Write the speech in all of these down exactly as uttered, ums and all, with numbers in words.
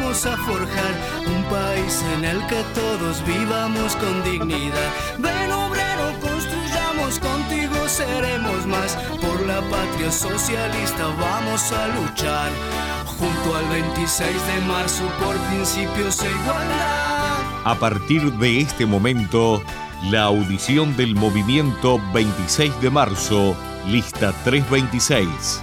vamos a forjar un país en el que todos vivamos con dignidad. Ven obrero, construyamos, contigo seremos más. Por la patria socialista vamos a luchar, junto al veintiséis de marzo por principios e igualdad. A partir de este momento, la audición del movimiento veintiséis de marzo, lista trescientos veintiséis.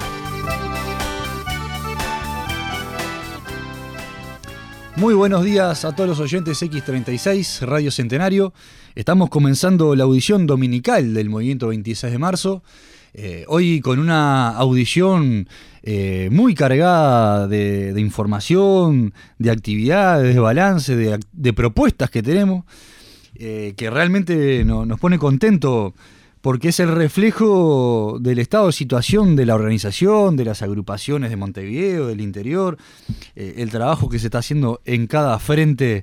Muy buenos días a todos los oyentes equis treinta y seis, Radio Centenario. Estamos comenzando la audición dominical del movimiento veintiséis de marzo. Eh, hoy con una audición eh, muy cargada de, de información, de actividades, de balance, de, de propuestas que tenemos, eh, que realmente no, nos pone contento porque es el reflejo del estado de situación de la organización, de las agrupaciones de Montevideo, del interior, eh, el trabajo que se está haciendo en cada frente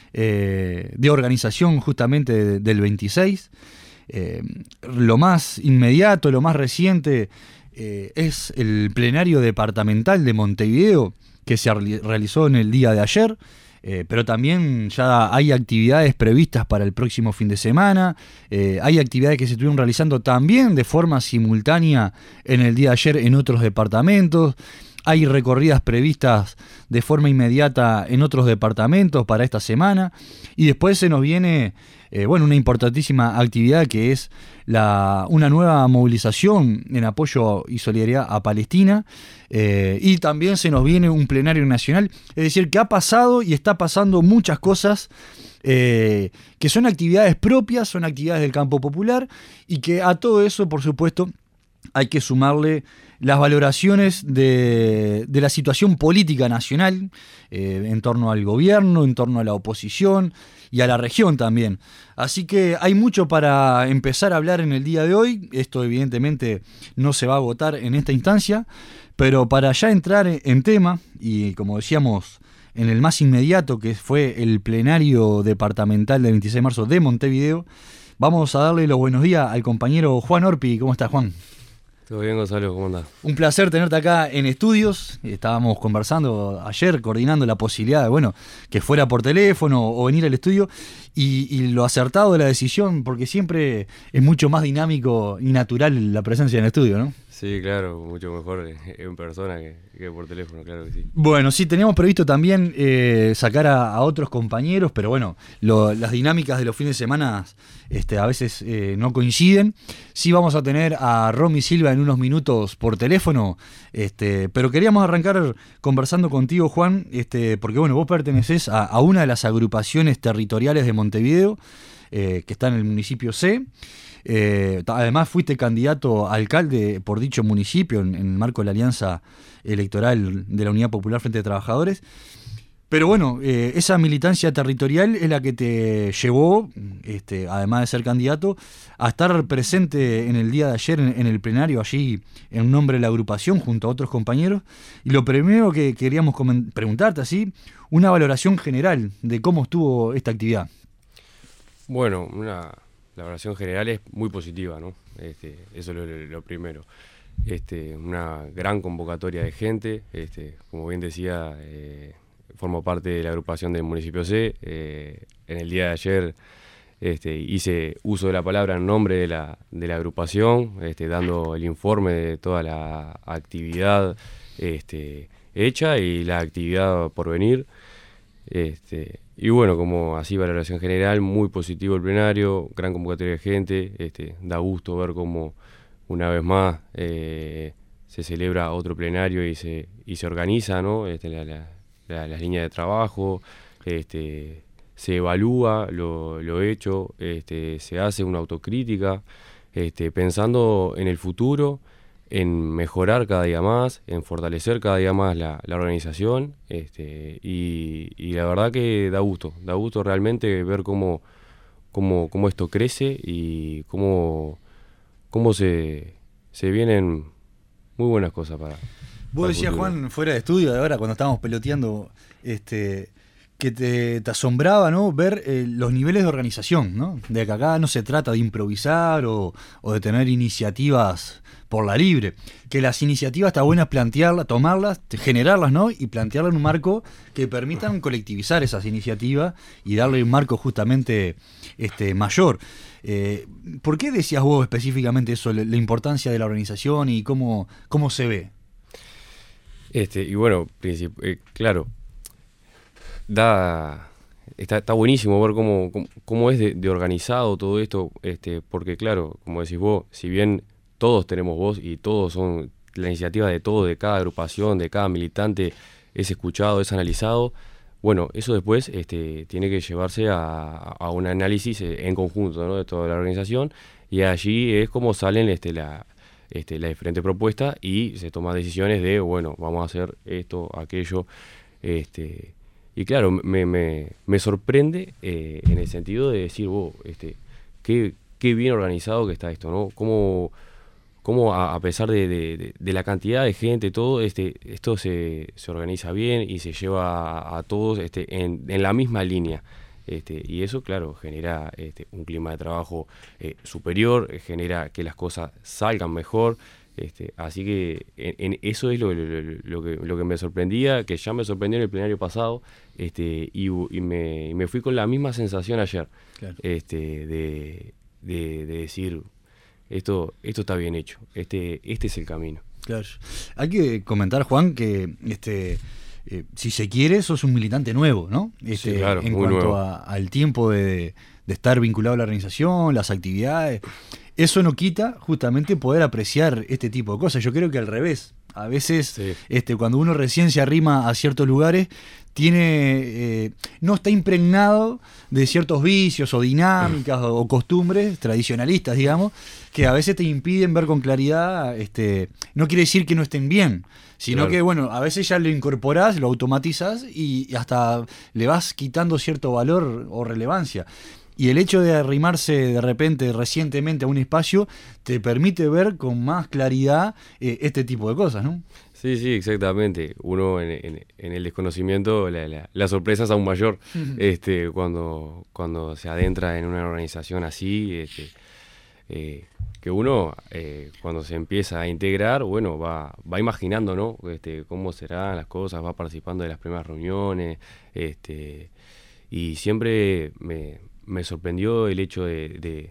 eh, de organización justamente de, del veintiséis. Eh, lo más inmediato, lo más reciente eh, es el plenario departamental de Montevideo que se realizó en el día de ayer. Eh, pero también ya hay actividades previstas para el próximo fin de semana, eh, hay actividades que se estuvieron realizando también de forma simultánea en el día de ayer en otros departamentos, hay recorridas previstas de forma inmediata en otros departamentos para esta semana, y después se nos viene eh, bueno, una importantísima actividad que es la, una nueva movilización en apoyo y solidaridad a Palestina, eh, y también se nos viene un plenario nacional, es decir, que ha pasado y está pasando muchas cosas eh, que son actividades propias, son actividades del campo popular, y que a todo eso, por supuesto, hay que sumarle las valoraciones de, de la situación política nacional eh, en torno al gobierno, en torno a la oposición y a la región también. Así que hay mucho para empezar a hablar en el día de hoy. Esto evidentemente no se va a agotar en esta instancia, pero para ya entrar en tema, y como decíamos, en el más inmediato, que fue el plenario departamental del veintiséis de marzo de Montevideo, vamos a darle los buenos días al compañero Juan Orpi. ¿Cómo estás, Juan? Todo bien, Gonzalo, ¿cómo andás? Un placer tenerte acá en estudios. Estábamos conversando ayer, coordinando la posibilidad de, bueno, que fuera por teléfono o venir al estudio, y, y lo acertado de la decisión, porque siempre es mucho más dinámico y natural la presencia en el estudio, ¿no? Sí, claro, mucho mejor en persona que, que por teléfono, claro que sí. Bueno, sí, teníamos previsto también eh, sacar a, a otros compañeros, pero bueno, lo, las dinámicas de los fines de semana este, a veces eh, no coinciden. Sí vamos a tener a Romy Silva en unos minutos por teléfono, este, pero queríamos arrancar conversando contigo, Juan, este, porque bueno, vos pertenecés a, a una de las agrupaciones territoriales de Montevideo, eh, que está en el municipio C. Eh, además fuiste candidato a alcalde por dicho municipio en, en el marco de la alianza electoral de la Unidad Popular Frente de Trabajadores. Pero bueno, eh, esa militancia territorial es la que te llevó, este, además de ser candidato, a estar presente en el día de ayer en, en el plenario allí en nombre de la agrupación junto a otros compañeros. Y lo primero que queríamos preguntarte, así, una valoración general de cómo estuvo esta actividad. Bueno, una... La valoración general es muy positiva, ¿no? Este, eso es lo, lo primero. Este, una gran convocatoria de gente, este, como bien decía, eh, formo parte de la agrupación del municipio C. Eh, en el día de ayer este, hice uso de la palabra en nombre de la, de la agrupación, este, dando el informe de toda la actividad este, hecha y la actividad por venir. Este, y bueno, como así valoración general, muy positivo el plenario, gran convocatoria de gente, este, da gusto ver cómo una vez más eh, se celebra otro plenario y se y se organiza, ¿no? Este, la, la, la, las líneas de trabajo, este, se evalúa lo, lo hecho, este, se hace una autocrítica, este, pensando en el futuro, en mejorar cada día más, en fortalecer cada día más la, la organización, este, y, y la verdad que da gusto, da gusto realmente ver cómo, cómo, cómo esto crece y cómo, cómo se, se vienen muy buenas cosas para... Vos decías, Juan, fuera de estudio, de ahora cuando estábamos peloteando, este, que te, te asombraba, ¿no? Ver eh, los niveles de organización, ¿no? De que acá no se trata de improvisar o, o de tener iniciativas por la libre. Que las iniciativas está buenas plantearlas, tomarlas, generarlas, ¿no? Y plantearlas en un marco que permitan colectivizar esas iniciativas y darle un marco justamente este, mayor. Eh, ¿Por qué decías vos específicamente eso, la, la importancia de la organización y cómo, cómo se ve? Este, y bueno, princip- eh, claro, da está, está buenísimo ver cómo, cómo, cómo es de, de organizado todo esto, este, porque claro, como decís vos, si bien todos tenemos voz y todos son, la iniciativa de todo, de cada agrupación, de cada militante es escuchado, es analizado, bueno, eso después este, tiene que llevarse a, a un análisis en conjunto, ¿no? De toda la organización, y allí es como salen este, la, este, las diferentes propuestas y se toman decisiones de, bueno, vamos a hacer esto, aquello, este, y claro, me, me, me sorprende eh, en el sentido de decir, wow, este, qué, qué bien organizado que está esto, ¿no? Cómo, cómo a, a pesar de, de, de la cantidad de gente, todo, este, esto se, se organiza bien y se lleva a, a todos este, en, en la misma línea. Este, y eso, claro, genera este, un clima de trabajo eh, superior, eh, genera que las cosas salgan mejor. Este, así que en, en eso es lo, lo, lo, que, lo que me sorprendía, que ya me sorprendió en el plenario pasado, este, y, y, me, y me fui con la misma sensación ayer, claro. este, de, de, de decir, esto, esto está bien hecho, este, este es el camino. Claro. Hay que comentar, Juan, que este eh, si se quiere, sos un militante nuevo, ¿no? Este, sí, claro, en muy cuanto nuevo. A, al tiempo de, de estar vinculado a la organización, las actividades. Eso no quita justamente poder apreciar este tipo de cosas. Yo creo que al revés. A veces, sí. este, cuando uno recién se arrima a ciertos lugares, tiene eh, no está impregnado de ciertos vicios o dinámicas o, o costumbres tradicionalistas, digamos, que a veces te impiden ver con claridad. Este, no quiere decir que no estén bien, sino claro. que, bueno, a veces ya lo incorporás, lo automatizás y hasta le vas quitando cierto valor o relevancia. Y el hecho de arrimarse de repente, recientemente a un espacio, te permite ver con más claridad eh, este tipo de cosas, ¿no? Sí, sí, exactamente. Uno en, en, en el desconocimiento, la, la, la sorpresa es aún mayor. Uh-huh. este, cuando, cuando se adentra en una organización así, este, eh, que uno eh, cuando se empieza a integrar, bueno, va, va imaginando, ¿no? Este, cómo serán las cosas, va participando de las primeras reuniones, este, y siempre me... me sorprendió el hecho de, de,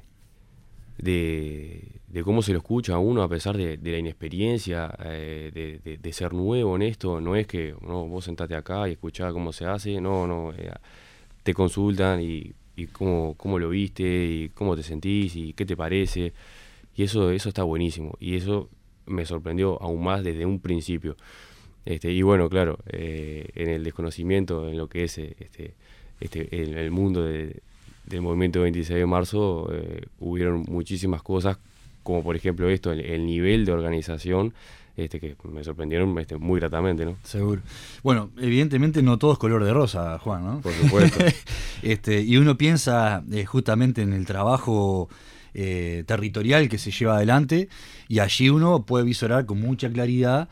de, de cómo se lo escucha a uno a pesar de, de la inexperiencia, eh, de, de, de ser nuevo en esto. No es que no, vos sentate acá y escuchá cómo se hace, no, no, eh, te consultan y, y cómo, cómo lo viste y cómo te sentís y qué te parece, y eso, eso está buenísimo, y eso me sorprendió aún más desde un principio. Este, y bueno, claro, eh, en el desconocimiento, en lo que es este, este, el, el mundo de del movimiento veintiséis de marzo, eh, hubieron muchísimas cosas, como por ejemplo esto, el, el nivel de organización, este que me sorprendieron este, muy gratamente, ¿no? Seguro. Bueno, evidentemente no todo es color de rosa, Juan, ¿no? Por supuesto. este, y uno piensa eh, justamente en el trabajo eh, territorial que se lleva adelante, y allí uno puede visorar con mucha claridad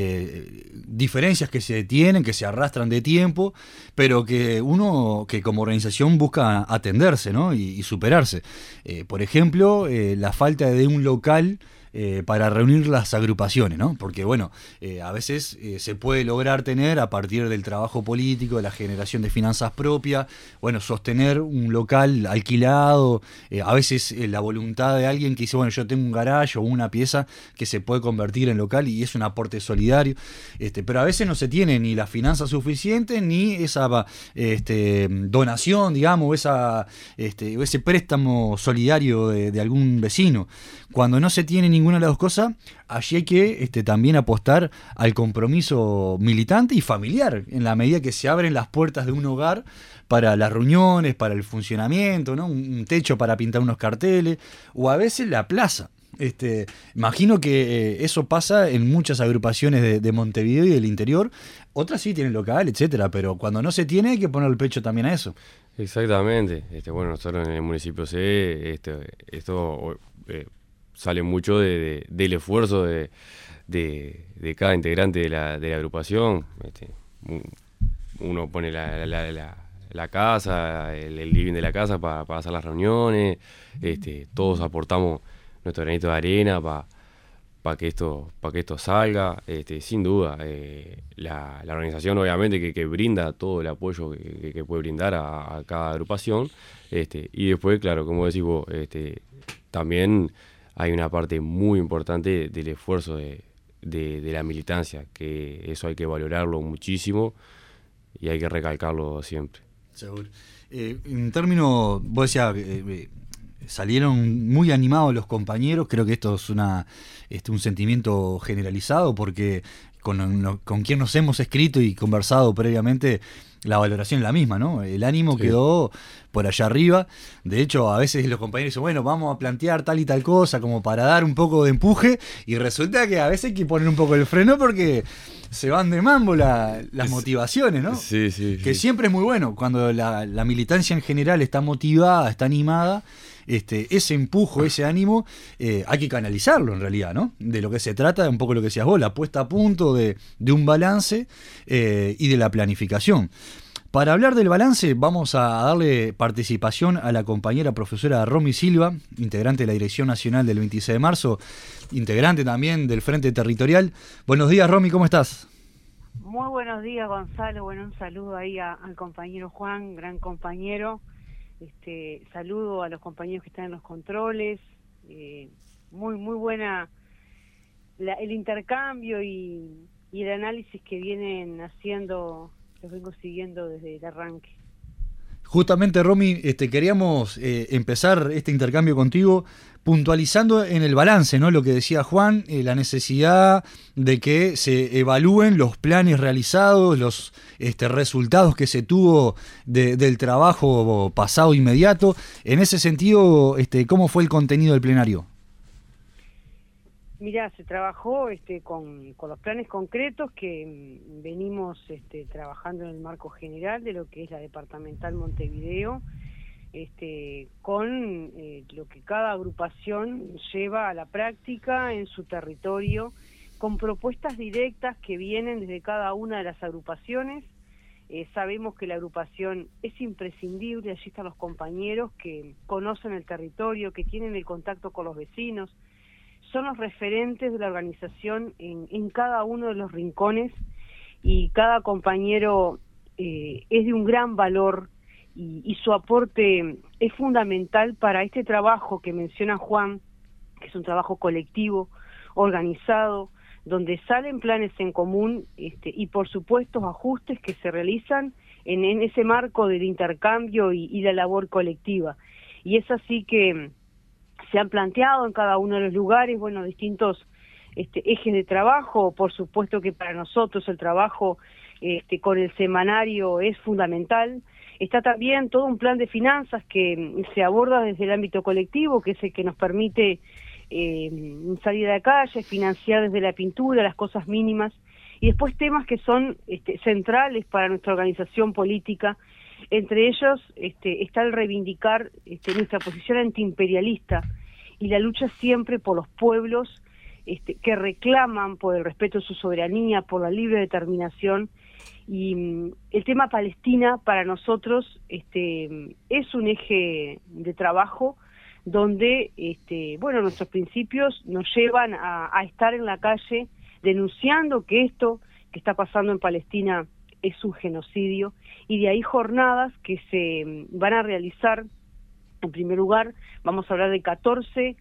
eh, diferencias que se tienen, que se arrastran de tiempo, pero que uno, que como organización busca atenderse, ¿no? y, y superarse. Eh, por ejemplo, eh, la falta de un local Eh, para reunir las agrupaciones, ¿no? Porque, bueno, eh, a veces eh, se puede lograr tener, a partir del trabajo político, de la generación de finanzas propias, bueno, sostener un local alquilado, eh, a veces eh, la voluntad de alguien que dice, bueno, yo tengo un garaje o una pieza que se puede convertir en local y es un aporte solidario, este, pero a veces no se tiene ni las finanzas suficientes, ni esa este, donación, digamos, esa, este, ese préstamo solidario de, de algún vecino. Cuando no se tiene ninguna de las dos cosas, allí hay que este, también apostar al compromiso militante y familiar, en la medida que se abren las puertas de un hogar para las reuniones, para el funcionamiento, ¿no? Un techo para pintar unos carteles, o a veces la plaza. Este, imagino que eh, eso pasa en muchas agrupaciones de, de Montevideo y del interior. Otras sí tienen local, etcétera, pero cuando no se tiene hay que poner el pecho también a eso. Exactamente. Este, bueno, nosotros en el municipio C, este, esto eh, sale mucho de, de, del esfuerzo de, de, de cada integrante de la, de la agrupación. Este, uno pone la, la, la, la casa, el, el living de la casa para, para hacer las reuniones, este, todos aportamos nuestro granito de arena para para que esto para que esto salga, este, sin duda. Eh, la, la organización obviamente que, que brinda todo el apoyo que, que puede brindar a, a cada agrupación, este, y después, claro, como decís vos, este, también hay una parte muy importante del esfuerzo de, de, de la militancia, que eso hay que valorarlo muchísimo y hay que recalcarlo siempre. Seguro. Eh, en términos, vos decías, eh, eh, salieron muy animados los compañeros. Creo que esto es una este, un sentimiento generalizado, porque con, con quien nos hemos escrito y conversado previamente, la valoración es la misma, ¿no? El ánimo sí. quedó por allá arriba. De hecho, a veces los compañeros dicen, bueno, vamos a plantear tal y tal cosa como para dar un poco de empuje, y resulta que a veces hay que poner un poco el freno porque se van de mambo la, las motivaciones, ¿no? Sí, sí. Que sí. siempre es muy bueno cuando la, la militancia en general está motivada, está animada. Este, ese empujo, ese ánimo, eh, hay que canalizarlo en realidad, ¿no? De lo que se trata, un poco lo que decías vos, la puesta a punto de, de un balance eh, y de la planificación. Para hablar del balance, vamos a darle participación a la compañera profesora Romy Silva, integrante de la Dirección Nacional del veintiséis de marzo, integrante también del Frente Territorial. Buenos días, Romy, ¿cómo estás? Muy buenos días, Gonzalo. Bueno, un saludo ahí a, al compañero Juan, gran compañero. Este, saludo a los compañeros que están en los controles. Eh, muy muy buena la, el intercambio y, y el análisis que vienen haciendo, los vengo siguiendo desde el arranque. Justamente, Romy, este, queríamos eh, empezar este intercambio contigo puntualizando en el balance, ¿no? Lo que decía Juan, eh, la necesidad de que se evalúen los planes realizados, los este, resultados que se tuvo de, del trabajo pasado inmediato. En ese sentido, este, ¿cómo fue el contenido del plenario? Mirá, se trabajó este, con, con los planes concretos que mm, venimos este, trabajando en el marco general de lo que es la departamental Montevideo, este, con eh, lo que cada agrupación lleva a la práctica en su territorio, con propuestas directas que vienen desde cada una de las agrupaciones. Eh, sabemos que la agrupación es imprescindible, allí están los compañeros que conocen el territorio, que tienen el contacto con los vecinos, son los referentes de la organización en, en cada uno de los rincones, y cada compañero eh, es de un gran valor y, y su aporte es fundamental para este trabajo que menciona Juan, que es un trabajo colectivo, organizado, donde salen planes en común este, y por supuesto ajustes que se realizan en, en ese marco del intercambio y, y la labor colectiva. Y es así que se han planteado en cada uno de los lugares, bueno, distintos este, ejes de trabajo. Por supuesto que para nosotros el trabajo este, con el semanario es fundamental. Está también todo un plan de finanzas que se aborda desde el ámbito colectivo, que es el que nos permite eh, salir a la calle, financiar desde la pintura, las cosas mínimas, y después temas que son este, centrales para nuestra organización política. Entre ellos este, está el reivindicar este, nuestra posición antiimperialista y la lucha siempre por los pueblos este, que reclaman por el respeto de su soberanía, por la libre determinación. Y mm, el tema Palestina para nosotros este, es un eje de trabajo donde este, bueno, nuestros principios nos llevan a, a estar en la calle denunciando que esto que está pasando en Palestina es un genocidio, y de ahí jornadas que se van a realizar. En primer lugar, vamos a hablar de catorce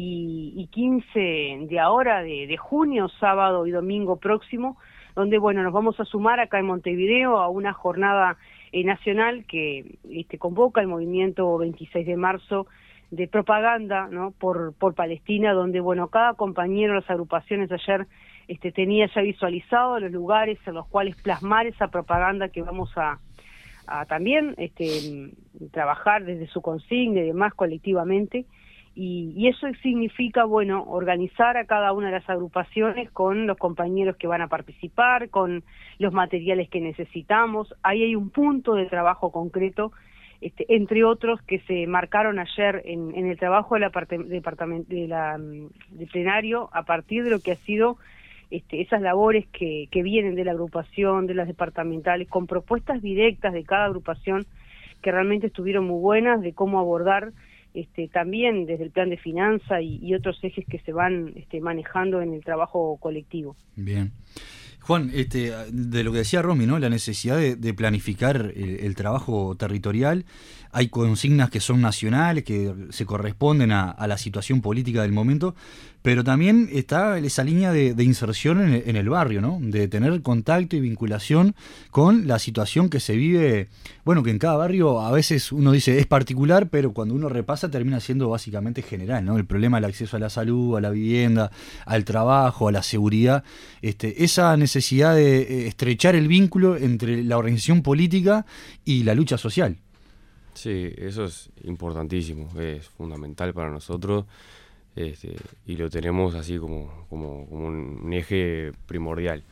y quince de ahora, de, de junio, sábado y domingo próximo, donde bueno, nos vamos a sumar acá en Montevideo a una jornada eh, nacional que este, convoca el movimiento veintiséis de marzo de propaganda, ¿no? por, por Palestina, donde bueno, cada compañero de las agrupaciones ayer este, tenía ya visualizado los lugares en los cuales plasmar esa propaganda que vamos a, a también este, trabajar desde su consigna y demás colectivamente. Y, y eso significa, bueno, organizar a cada una de las agrupaciones con los compañeros que van a participar, con los materiales que necesitamos. Ahí hay un punto de trabajo concreto, este, entre otros que se marcaron ayer en, en el trabajo del departamento de la, de plenario, a partir de lo que ha sido este, esas labores que, que vienen de la agrupación, de las departamentales, con propuestas directas de cada agrupación que realmente estuvieron muy buenas, de cómo abordar este, también desde el plan de finanza y, y otros ejes que se van este, manejando en el trabajo colectivo. Bien. Juan, este, de lo que decía Romy, ¿no? La necesidad de, de planificar el, el trabajo territorial. Hay consignas que son nacionales, que se corresponden a, a la situación política del momento, pero también está esa línea de, de inserción en el, en el barrio, ¿no? De tener contacto y vinculación con la situación que se vive, bueno, que en cada barrio a veces uno dice es particular, pero cuando uno repasa termina siendo básicamente general, ¿no? El problema del acceso a la salud, a la vivienda, al trabajo, a la seguridad, este, esa necesidad de estrechar el vínculo entre la organización política y la lucha social. Sí, eso es importantísimo, es fundamental para nosotros, este, y lo tenemos así como, como, como un eje primordial.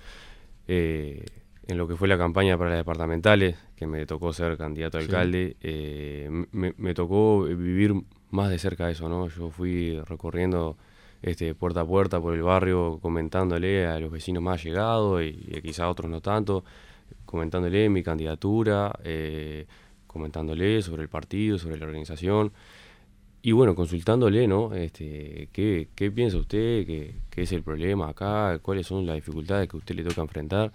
Eh, en lo que fue la campaña para las departamentales, que me tocó ser candidato a alcalde, sí. eh, me, me tocó vivir más de cerca eso, ¿no? Yo fui recorriendo este, puerta a puerta por el barrio, comentándole a los vecinos más allegados y, y quizá a otros no tanto, comentándole mi candidatura, eh, comentándole sobre el partido, sobre la organización, y bueno, consultándole, ¿no? Este, ¿qué, qué piensa usted? ¿Qué, ¿Qué es el problema acá? ¿Cuáles son las dificultades que a usted le toca enfrentar?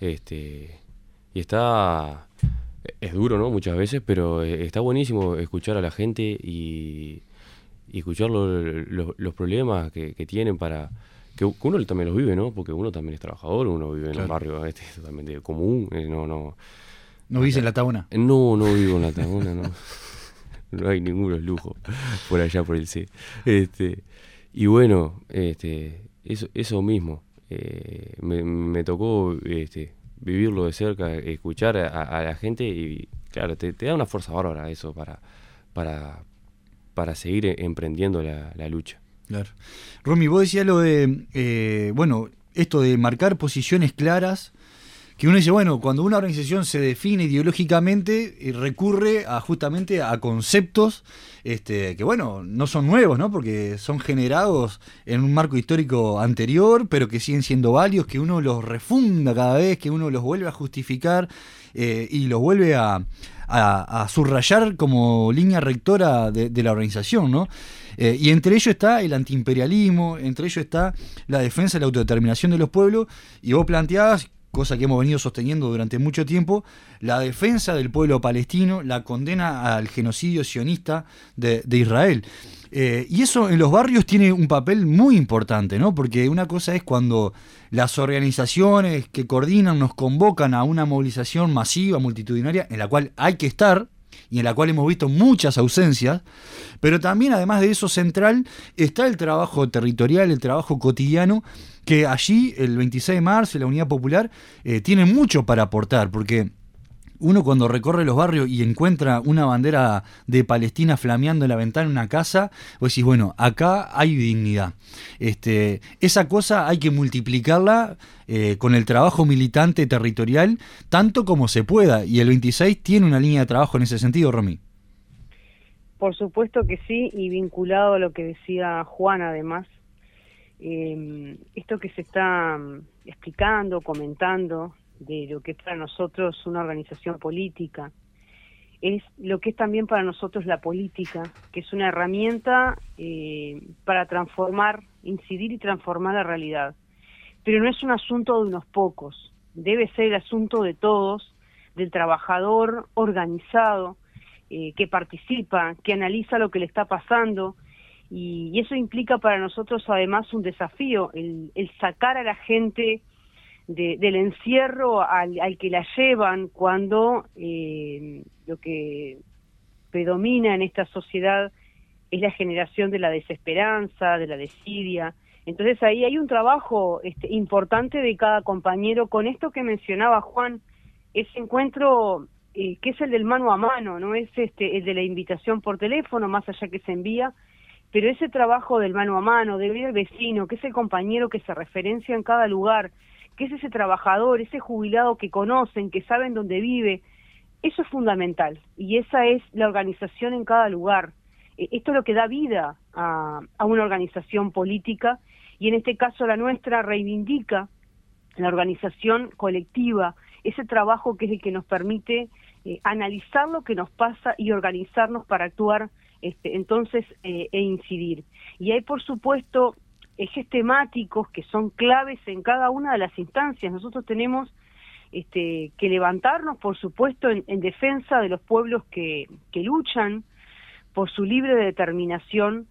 Este, y está, es duro, ¿no? Muchas veces, pero está buenísimo escuchar a la gente y, y escuchar lo, lo, los problemas que, que tienen para... Que uno también los vive, ¿no? Porque uno también es trabajador, uno vive en claro. un barrio este, totalmente común, no... no ¿No vivís en La Tabona? No, no vivo en La Tabona, no. No hay ninguno lujo por allá por el C. Este, y bueno, este, eso, eso mismo. Eh, me, me tocó este, vivirlo de cerca, escuchar a, a la gente y claro, te, te da una fuerza bárbara eso para, para, para seguir emprendiendo la, la lucha. Claro. Romy, vos decías lo de, eh, bueno, esto de marcar posiciones claras, que uno dice, bueno, cuando una organización se define ideológicamente, eh, recurre a justamente a conceptos este, que, bueno, no son nuevos, ¿no? Porque son generados en un marco histórico anterior, pero que siguen siendo válidos, que uno los refunda cada vez, que uno los vuelve a justificar eh, y los vuelve a, a, a subrayar como línea rectora de, de la organización, ¿no? Eh, y entre ellos está el antiimperialismo, entre ellos está la defensa de la autodeterminación de los pueblos, y vos planteabas, cosa que hemos venido sosteniendo durante mucho tiempo, la defensa del pueblo palestino, la condena al genocidio sionista de, de Israel. Eh, y eso en los barrios tiene un papel muy importante, ¿no? Porque una cosa es cuando las organizaciones que coordinan nos convocan a una movilización masiva, multitudinaria, en la cual hay que estar, y en la cual hemos visto muchas ausencias, pero también, además de eso central, está el trabajo territorial, el trabajo cotidiano, que allí, el veintiséis de marzo, la Unidad Popular, eh, tiene mucho para aportar, porque uno cuando recorre los barrios y encuentra una bandera de Palestina flameando en la ventana de una casa, vos decís, bueno, acá hay dignidad. Este, esa cosa hay que multiplicarla eh, con el trabajo militante territorial, tanto como se pueda, y el veintiséis tiene una línea de trabajo en ese sentido, Romy. Por supuesto que sí, y vinculado a lo que decía Juan, además, eh, esto que se está explicando, comentando, de lo que es para nosotros una organización política, es lo que es también para nosotros la política, que es una herramienta eh, para transformar, incidir y transformar la realidad. Pero no es un asunto de unos pocos, debe ser el asunto de todos, del trabajador organizado, eh, que participa, que analiza lo que le está pasando, y, y eso implica para nosotros además un desafío, el, el sacar a la gente De, del encierro al, al que la llevan cuando eh, lo que predomina en esta sociedad es la generación de la desesperanza, de la desidia. Entonces ahí hay un trabajo este, importante de cada compañero con esto que mencionaba Juan, ese encuentro eh, que es el del mano a mano, no es este el de la invitación por teléfono, más allá que se envía, pero ese trabajo del mano a mano, de ver al vecino, que es el compañero que se referencia en cada lugar, que es ese trabajador, ese jubilado que conocen, que saben dónde vive, eso es fundamental, y esa es la organización en cada lugar. Esto es lo que da vida a, a una organización política, y en este caso la nuestra reivindica la organización colectiva, ese trabajo que es el que nos permite eh, analizar lo que nos pasa y organizarnos para actuar este, entonces eh, e incidir. Y hay, por supuesto, ejes temáticos que son claves en cada una de las instancias. Nosotros tenemos este, que levantarnos, por supuesto, en, en defensa de los pueblos que, que luchan por su libre determinación,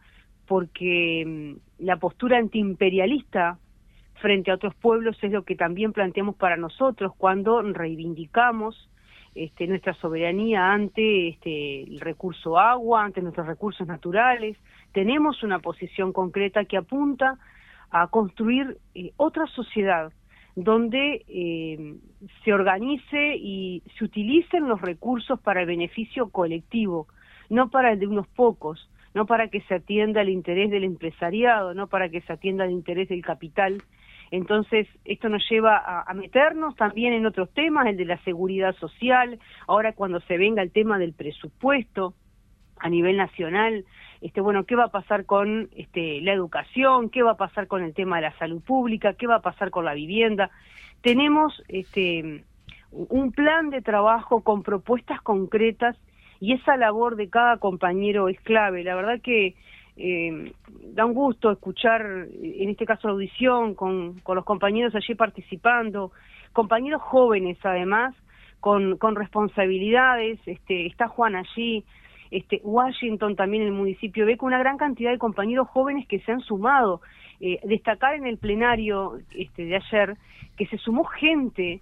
porque mmm, la postura antiimperialista frente a otros pueblos es lo que también planteamos para nosotros cuando reivindicamos este, nuestra soberanía ante este, el recurso agua, ante nuestros recursos naturales. Tenemos una posición concreta que apunta a construir eh, otra sociedad donde eh, se organice y se utilicen los recursos para el beneficio colectivo, no para el de unos pocos, no para que se atienda el interés del empresariado, no para que se atienda el interés del capital. Entonces, esto nos lleva a, a meternos también en otros temas, el de la seguridad social, ahora cuando se venga el tema del presupuesto a nivel nacional, este, bueno, ¿qué va a pasar con este, la educación? ¿Qué va a pasar con el tema de la salud pública? ¿Qué va a pasar con la vivienda? Tenemos este, un plan de trabajo con propuestas concretas y esa labor de cada compañero es clave. La verdad que eh, da un gusto escuchar, en este caso la audición, con, con los compañeros allí participando, compañeros jóvenes además, con, con responsabilidades, este, está Juan allí, este, Washington también, el municipio, ve con una gran cantidad de compañeros jóvenes que se han sumado. Eh, destacar en el plenario este, de ayer que se sumó gente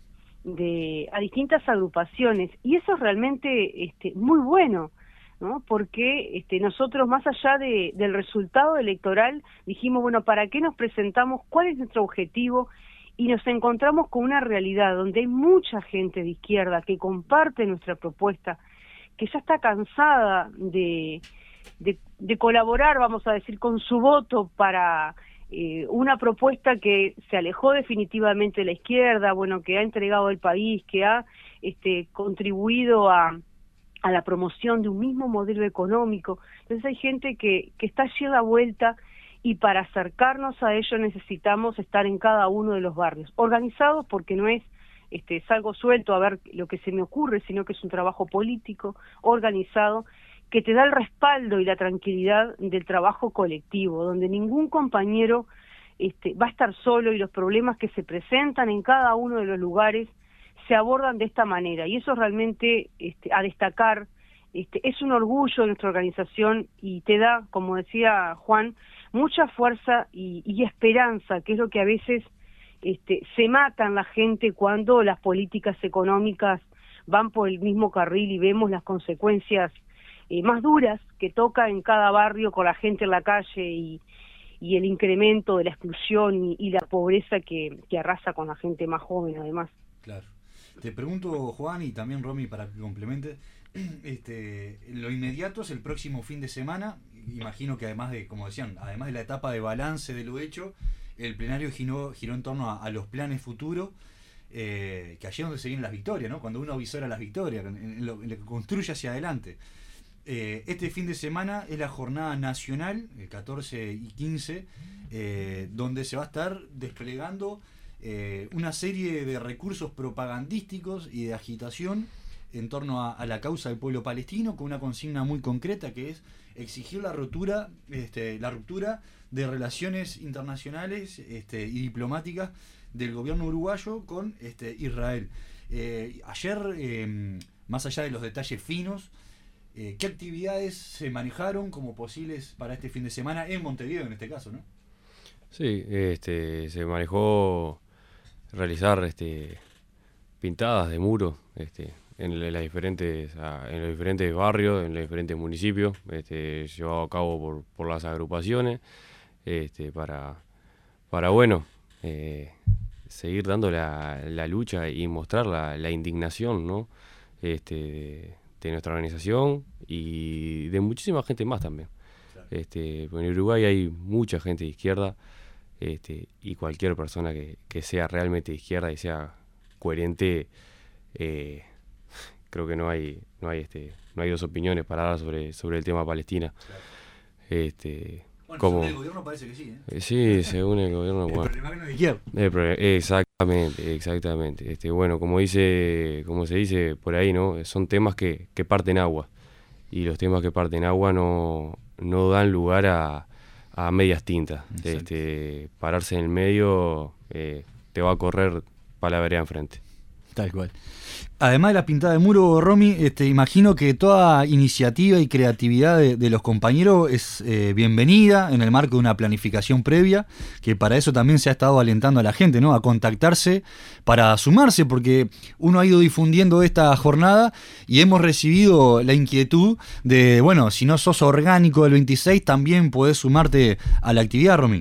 de a distintas agrupaciones, y eso es realmente este, muy bueno, ¿no? Porque este, nosotros, más allá de, del resultado electoral, dijimos, bueno, ¿para qué nos presentamos? ¿Cuál es nuestro objetivo? Y nos encontramos con una realidad donde hay mucha gente de izquierda que comparte nuestra propuesta, que ya está cansada de, de, de colaborar, vamos a decir, con su voto para eh, una propuesta que se alejó definitivamente de la izquierda, bueno, que ha entregado el país, que ha este, contribuido a, a la promoción de un mismo modelo económico. Entonces hay gente que, que está allí a la vuelta, y para acercarnos a ello necesitamos estar en cada uno de los barrios, organizados, porque no es Este, salgo suelto a ver lo que se me ocurre, sino que es un trabajo político, organizado, que te da el respaldo y la tranquilidad del trabajo colectivo, donde ningún compañero este, va a estar solo, y los problemas que se presentan en cada uno de los lugares se abordan de esta manera, y eso realmente este, a destacar. Este, es un orgullo de nuestra organización y te da, como decía Juan, mucha fuerza y, y esperanza, que es lo que a veces Este, se matan la gente cuando las políticas económicas van por el mismo carril y vemos las consecuencias eh, más duras que toca en cada barrio con la gente en la calle, y, y el incremento de la exclusión y, y la pobreza que, que arrasa con la gente más joven además. Claro. Te pregunto, Juan, y también Romy, para que complemente, este, lo inmediato es el próximo fin de semana. Imagino que además de, como decían, además de la etapa de balance de lo hecho, el plenario giró, giró en torno a, a los planes futuros, eh, que allí es donde se vienen las victorias, ¿no? Cuando uno avisora las victorias, en, en lo, en lo que construye hacia adelante. Eh, este fin de semana es la jornada nacional, el catorce y quince, eh, donde se va a estar desplegando eh, una serie de recursos propagandísticos y de agitación en torno a, a la causa del pueblo palestino, con una consigna muy concreta, que es exigir la ruptura, este, la ruptura de relaciones internacionales este, y diplomáticas del gobierno uruguayo con este, Israel. Eh, ayer, eh, más allá de los detalles finos, eh, ¿qué actividades se manejaron como posibles para este fin de semana en Montevideo, en este caso, ¿no? Sí, este, se manejó realizar este, pintadas de muros, este, en las diferentes en los diferentes barrios, en los diferentes municipios, este, llevado a cabo por, por las agrupaciones, este, para para bueno eh, seguir dando la, la lucha y mostrar la, la indignación, ¿no? este, de, de nuestra organización y de muchísima gente más también. Claro. Este, en Uruguay hay mucha gente de izquierda, este, y cualquier persona que, que sea realmente de izquierda y sea coherente, eh, creo que no hay no hay este no hay dos opiniones para dar sobre sobre el tema Palestina. Claro. Este Bueno, como, según el gobierno parece que sí, ¿eh? Eh, Sí, según el gobierno. El Bueno, problema que no es de izquierda. el pro- exactamente, exactamente. Este, bueno, como dice, como se dice por ahí, ¿no? Son temas que, que parten agua. Y los temas que parten agua no, no dan lugar a, a medias tintas. Este, pararse en el medio eh, te va a correr para la vereda enfrente. Tal cual. Además de la pintada de muro, Romy, este, imagino que toda iniciativa y creatividad de, de los compañeros es eh, bienvenida en el marco de una planificación previa, que para eso también se ha estado alentando a la gente, ¿no? A contactarse para sumarse, porque uno ha ido difundiendo esta jornada y hemos recibido la inquietud de, bueno, si no sos orgánico del veintiséis, también podés sumarte a la actividad, Romy.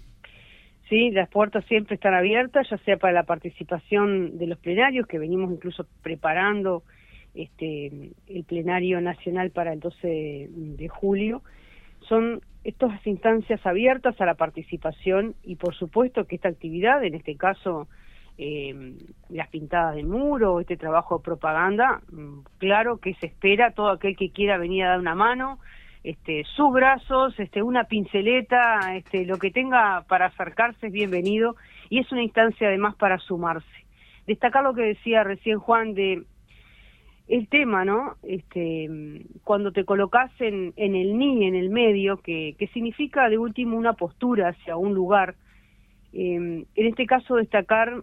Sí, las puertas siempre están abiertas, ya sea para la participación de los plenarios, que venimos incluso preparando este el plenario nacional para el doce de julio. Son estas instancias abiertas a la participación y por supuesto que esta actividad, en este caso eh, las pintadas de muro, este trabajo de propaganda, claro que se espera todo aquel que quiera venir a dar una mano, Este, sus brazos, este, una pinceleta, este, lo que tenga para acercarse es bienvenido y es una instancia además para sumarse. Destacar lo que decía recién Juan de el tema, ¿no? Este, cuando te colocas en, en el ni, en el medio, que, que significa de último una postura hacia un lugar, eh, en este caso destacar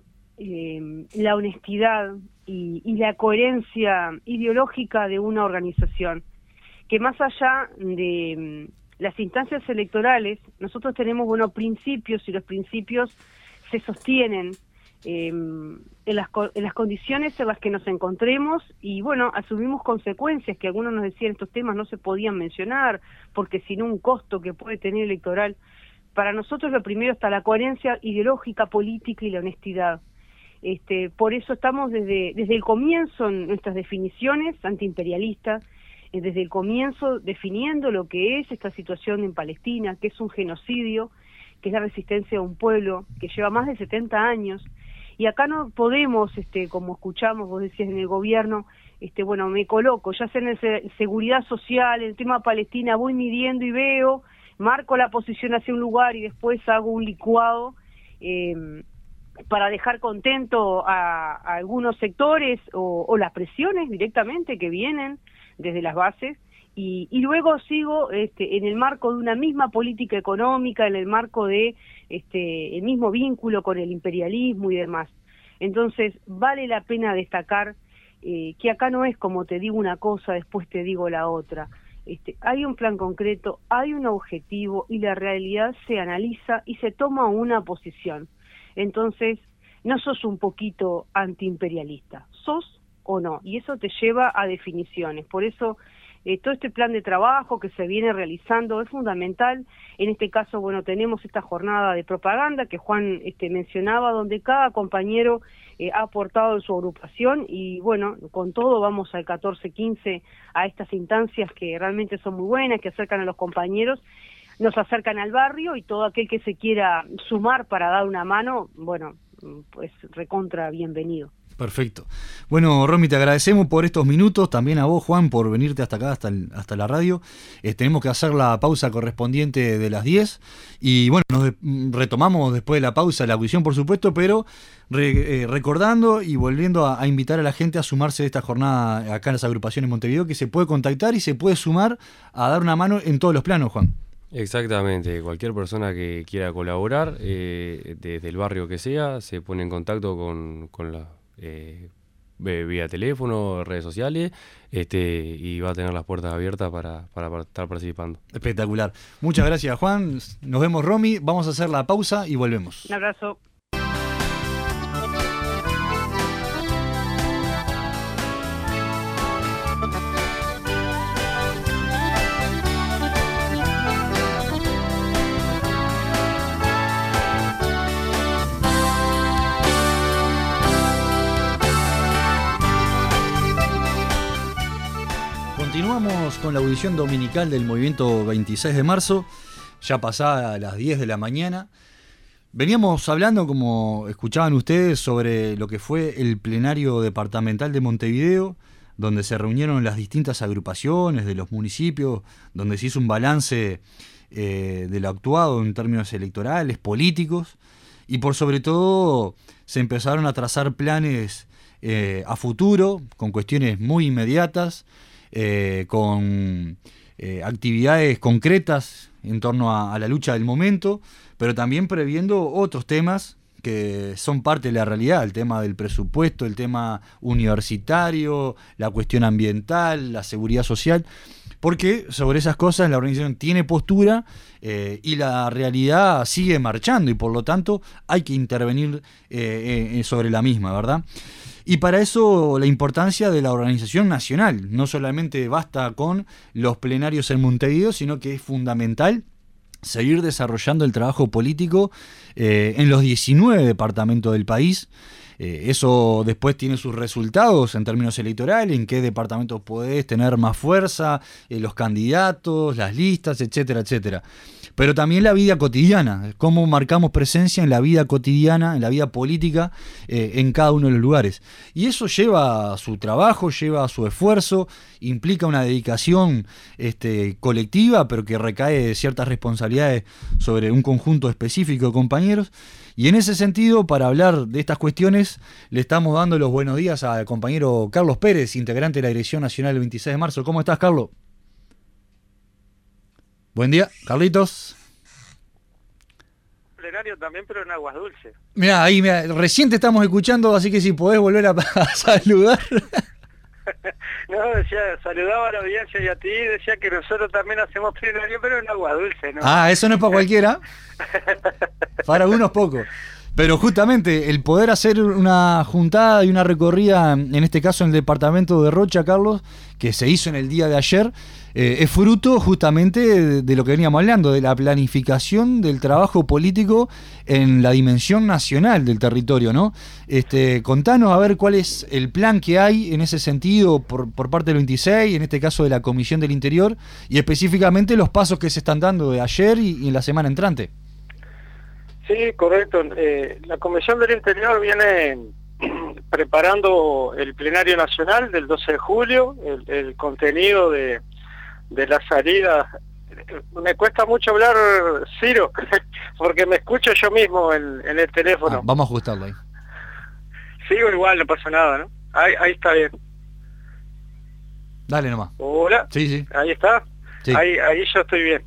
eh, la honestidad y, y la coherencia ideológica de una organización, que más allá de um, las instancias electorales, nosotros tenemos buenos principios y los principios se sostienen eh, en, las, en las condiciones en las que nos encontremos y bueno, asumimos consecuencias que algunos nos decían estos temas no se podían mencionar porque sin un costo que puede tener electoral. Para nosotros lo primero está la coherencia ideológica, política y la honestidad. Este, por eso estamos desde, desde el comienzo en nuestras definiciones antiimperialistas, desde el comienzo definiendo lo que es esta situación en Palestina, que es un genocidio, que es la resistencia de un pueblo que lleva más de setenta años, y acá no podemos, este, como escuchamos, vos decías en el gobierno, este, bueno, me coloco, ya sea en el se- seguridad social, en el tema Palestina, voy midiendo y veo, marco la posición hacia un lugar y después hago un licuado, eh, para dejar contento a, a algunos sectores o, o las presiones directamente que vienen desde las bases y, y luego sigo este, en el marco de una misma política económica, en el marco de este, el mismo vínculo con el imperialismo y demás. Entonces vale la pena destacar eh, que acá no es como te digo una cosa, después te digo la otra. Este, hay un plan concreto, hay un objetivo y la realidad se analiza y se toma una posición. Entonces, no sos un poquito antiimperialista, sos o no, y eso te lleva a definiciones. Por eso, eh, todo este plan de trabajo que se viene realizando es fundamental. En este caso, bueno, tenemos esta jornada de propaganda que Juan este, mencionaba, donde cada compañero eh, ha aportado en su agrupación, y bueno, con todo vamos al catorce quince a estas instancias que realmente son muy buenas, que acercan a los compañeros, nos acercan al barrio, y todo aquel que se quiera sumar para dar una mano, bueno, pues recontra bienvenido. Perfecto. Bueno, Romy, te agradecemos por estos minutos, también a vos, Juan, por venirte hasta acá, hasta, el, hasta la radio. Eh, tenemos que hacer la pausa correspondiente de las diez y bueno, nos de, retomamos después de la pausa la audición, por supuesto, pero re, eh, recordando y volviendo a, a invitar a la gente a sumarse a esta jornada acá en las agrupaciones Montevideo, que se puede contactar y se puede sumar a dar una mano en todos los planos, Juan. Exactamente, cualquier persona que quiera colaborar, eh, desde el barrio que sea, se pone en contacto con, con la... Eh, vía teléfono, redes sociales, este, y va a tener las puertas abiertas para, para, para estar participando. Espectacular. Muchas gracias, Juan. Nos vemos, Romy. Vamos a hacer la pausa y volvemos. Un abrazo. Continuamos con la audición dominical del movimiento veintiséis de marzo, ya pasada a las diez de la mañana. Veníamos hablando, como escuchaban ustedes, sobre lo que fue el plenario departamental de Montevideo, donde se reunieron las distintas agrupaciones de los municipios, donde se hizo un balance eh, de lo actuado en términos electorales, políticos, y por sobre todo se empezaron a trazar planes eh, a futuro, con cuestiones muy inmediatas, eh, con eh, actividades concretas en torno a, a la lucha del momento, pero también previendo otros temas que son parte de la realidad, el tema del presupuesto, el tema universitario, la cuestión ambiental, la seguridad social, porque sobre esas cosas la organización tiene postura eh, y la realidad sigue marchando y por lo tanto hay que intervenir eh, eh, sobre la misma, ¿verdad? Y para eso la importancia de la organización nacional, no solamente basta con los plenarios en Montevideo, sino que es fundamental seguir desarrollando el trabajo político eh, en los diecinueve departamentos del país. Eh, eso después tiene sus resultados en términos electorales, en qué departamentos podés tener más fuerza, eh, los candidatos, las listas, etcétera, etcétera. Pero también la vida cotidiana, cómo marcamos presencia en la vida cotidiana, en la vida política, eh, en cada uno de los lugares. Y eso lleva a su trabajo, lleva a su esfuerzo, implica una dedicación este, colectiva, pero que recae ciertas responsabilidades sobre un conjunto específico de compañeros. Y en ese sentido, para hablar de estas cuestiones, le estamos dando los buenos días al compañero Carlos Pérez, integrante de la Dirección Nacional del veintiséis de marzo. ¿Cómo estás, Carlos? Buen día, Carlitos. Plenario también, pero en Aguas Dulces. Mirá, ahí, mirá, recién te estamos escuchando, así que si podés volver a, a saludar. No, decía, saludaba a la audiencia y a ti, decía que nosotros también hacemos plenario, pero en Aguas Dulces, ¿no? Ah, eso no es para cualquiera. Para algunos pocos. Pero justamente el poder hacer una juntada y una recorrida, en este caso en el departamento de Rocha, Carlos, que se hizo en el día de ayer, eh, es fruto justamente de, de lo que veníamos hablando, de la planificación del trabajo político en la dimensión nacional del territorio, ¿no? Este, contanos a ver cuál es el plan que hay en ese sentido por, por parte del veintiséis, en este caso de la Comisión del Interior, y específicamente los pasos que se están dando de ayer y, y en la semana entrante. Sí, correcto. Eh, la Comisión del Interior viene preparando el plenario nacional del doce de julio, el, el contenido de, de la salida. Me cuesta mucho hablar, Ciro, porque me escucho yo mismo en, en el teléfono. Ah, vamos a ajustarlo ahí. Sigo igual, no pasa nada, ¿no? Ahí, ahí está bien. Dale nomás. Hola. Sí, sí. Ahí está. Sí. Ahí, ahí yo estoy bien.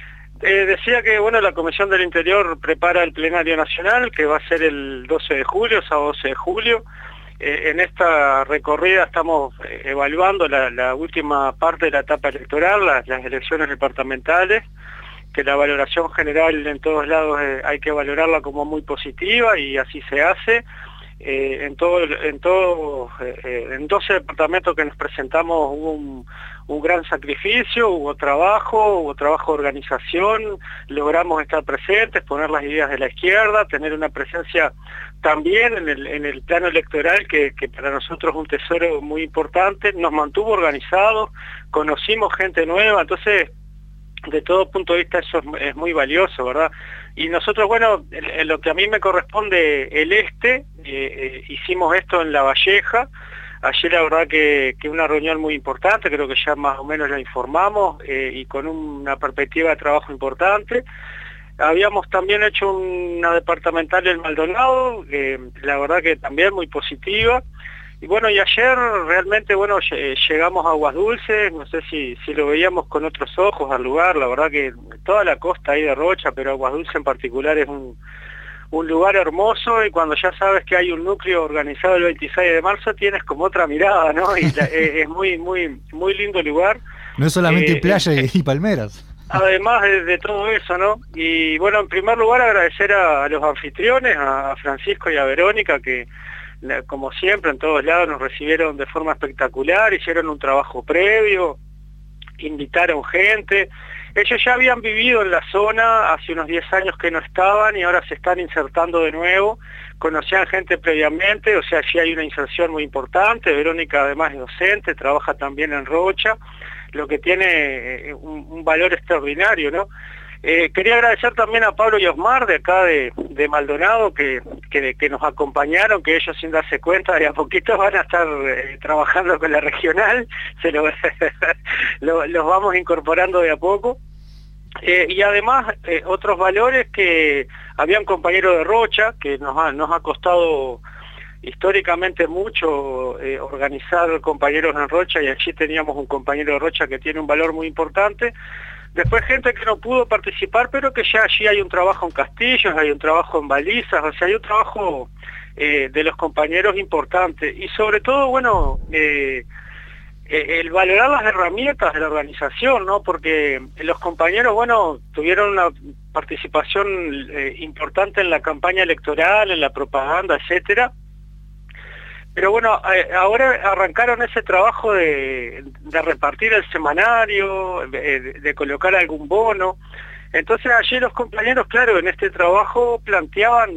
Eh, decía que bueno, la Comisión del Interior prepara el plenario nacional, que va a ser el doce de julio, sábado doce de julio. Eh, en esta recorrida estamos eh, evaluando la, la última parte de la etapa electoral, las, las elecciones departamentales, que la valoración general en todos lados eh, hay que valorarla como muy positiva y así se hace. Eh, en todo, en todo, eh, en doce departamentos que nos presentamos hubo un, un gran sacrificio, hubo trabajo, hubo trabajo de organización, logramos estar presentes, poner las ideas de la izquierda, tener una presencia también en el, en el plano electoral que, que para nosotros es un tesoro muy importante, nos mantuvo organizados, conocimos gente nueva, entonces de todo punto de vista eso es, es muy valioso, ¿verdad? Y nosotros, bueno, en, en lo que a mí me corresponde el este, eh, eh, hicimos esto en La Valleja. Ayer la verdad que, que una reunión muy importante, creo que ya más o menos la informamos, eh, y con una perspectiva de trabajo importante. Habíamos también hecho una departamental en Maldonado, eh, la verdad que también muy positiva. Y bueno, y ayer realmente, bueno, llegamos a Aguas Dulces, no sé si, si lo veíamos con otros ojos al lugar, la verdad que toda la costa ahí de Rocha, pero Aguas Dulces en particular es un, un lugar hermoso, y cuando ya sabes que hay un núcleo organizado el veintiséis de marzo, tienes como otra mirada, ¿no? Y la, es muy, muy, muy lindo lugar. No es solamente eh, playa eh, y palmeras. Además de, de todo eso, ¿no? Y bueno, en primer lugar agradecer a, a los anfitriones, a Francisco y a Verónica, que como siempre en todos lados nos recibieron de forma espectacular, hicieron un trabajo previo, invitaron gente. Ellos ya habían vivido en la zona hace unos diez años que no estaban y ahora se están insertando de nuevo, conocían gente previamente, o sea, sí hay una inserción muy importante. Verónica además es docente, trabaja también en Rocha, lo que tiene un, un valor extraordinario, ¿no? Eh, quería agradecer también a Pablo y Osmar de acá de, de Maldonado que, que, que nos acompañaron, que ellos sin darse cuenta de a poquito van a estar eh, trabajando con la regional, se lo, lo, los vamos incorporando de a poco. Eh, y además eh, otros valores que había un compañero de Rocha que nos ha, nos ha costado históricamente mucho eh, organizar compañeros en Rocha, y allí teníamos un compañero de Rocha que tiene un valor muy importante. Después gente que no pudo participar, pero que ya allí hay un trabajo en castillos, hay un trabajo en balizas, o sea, hay un trabajo eh, de los compañeros importante. Y sobre todo, bueno, eh, eh, el valorar las herramientas de la organización, ¿no? Porque los compañeros, bueno, tuvieron una participación eh, importante en la campaña electoral, en la propaganda, etcétera. Pero bueno, eh, ahora arrancaron ese trabajo de, de repartir el semanario, de, de colocar algún bono. Entonces allí los compañeros, claro, en este trabajo planteaban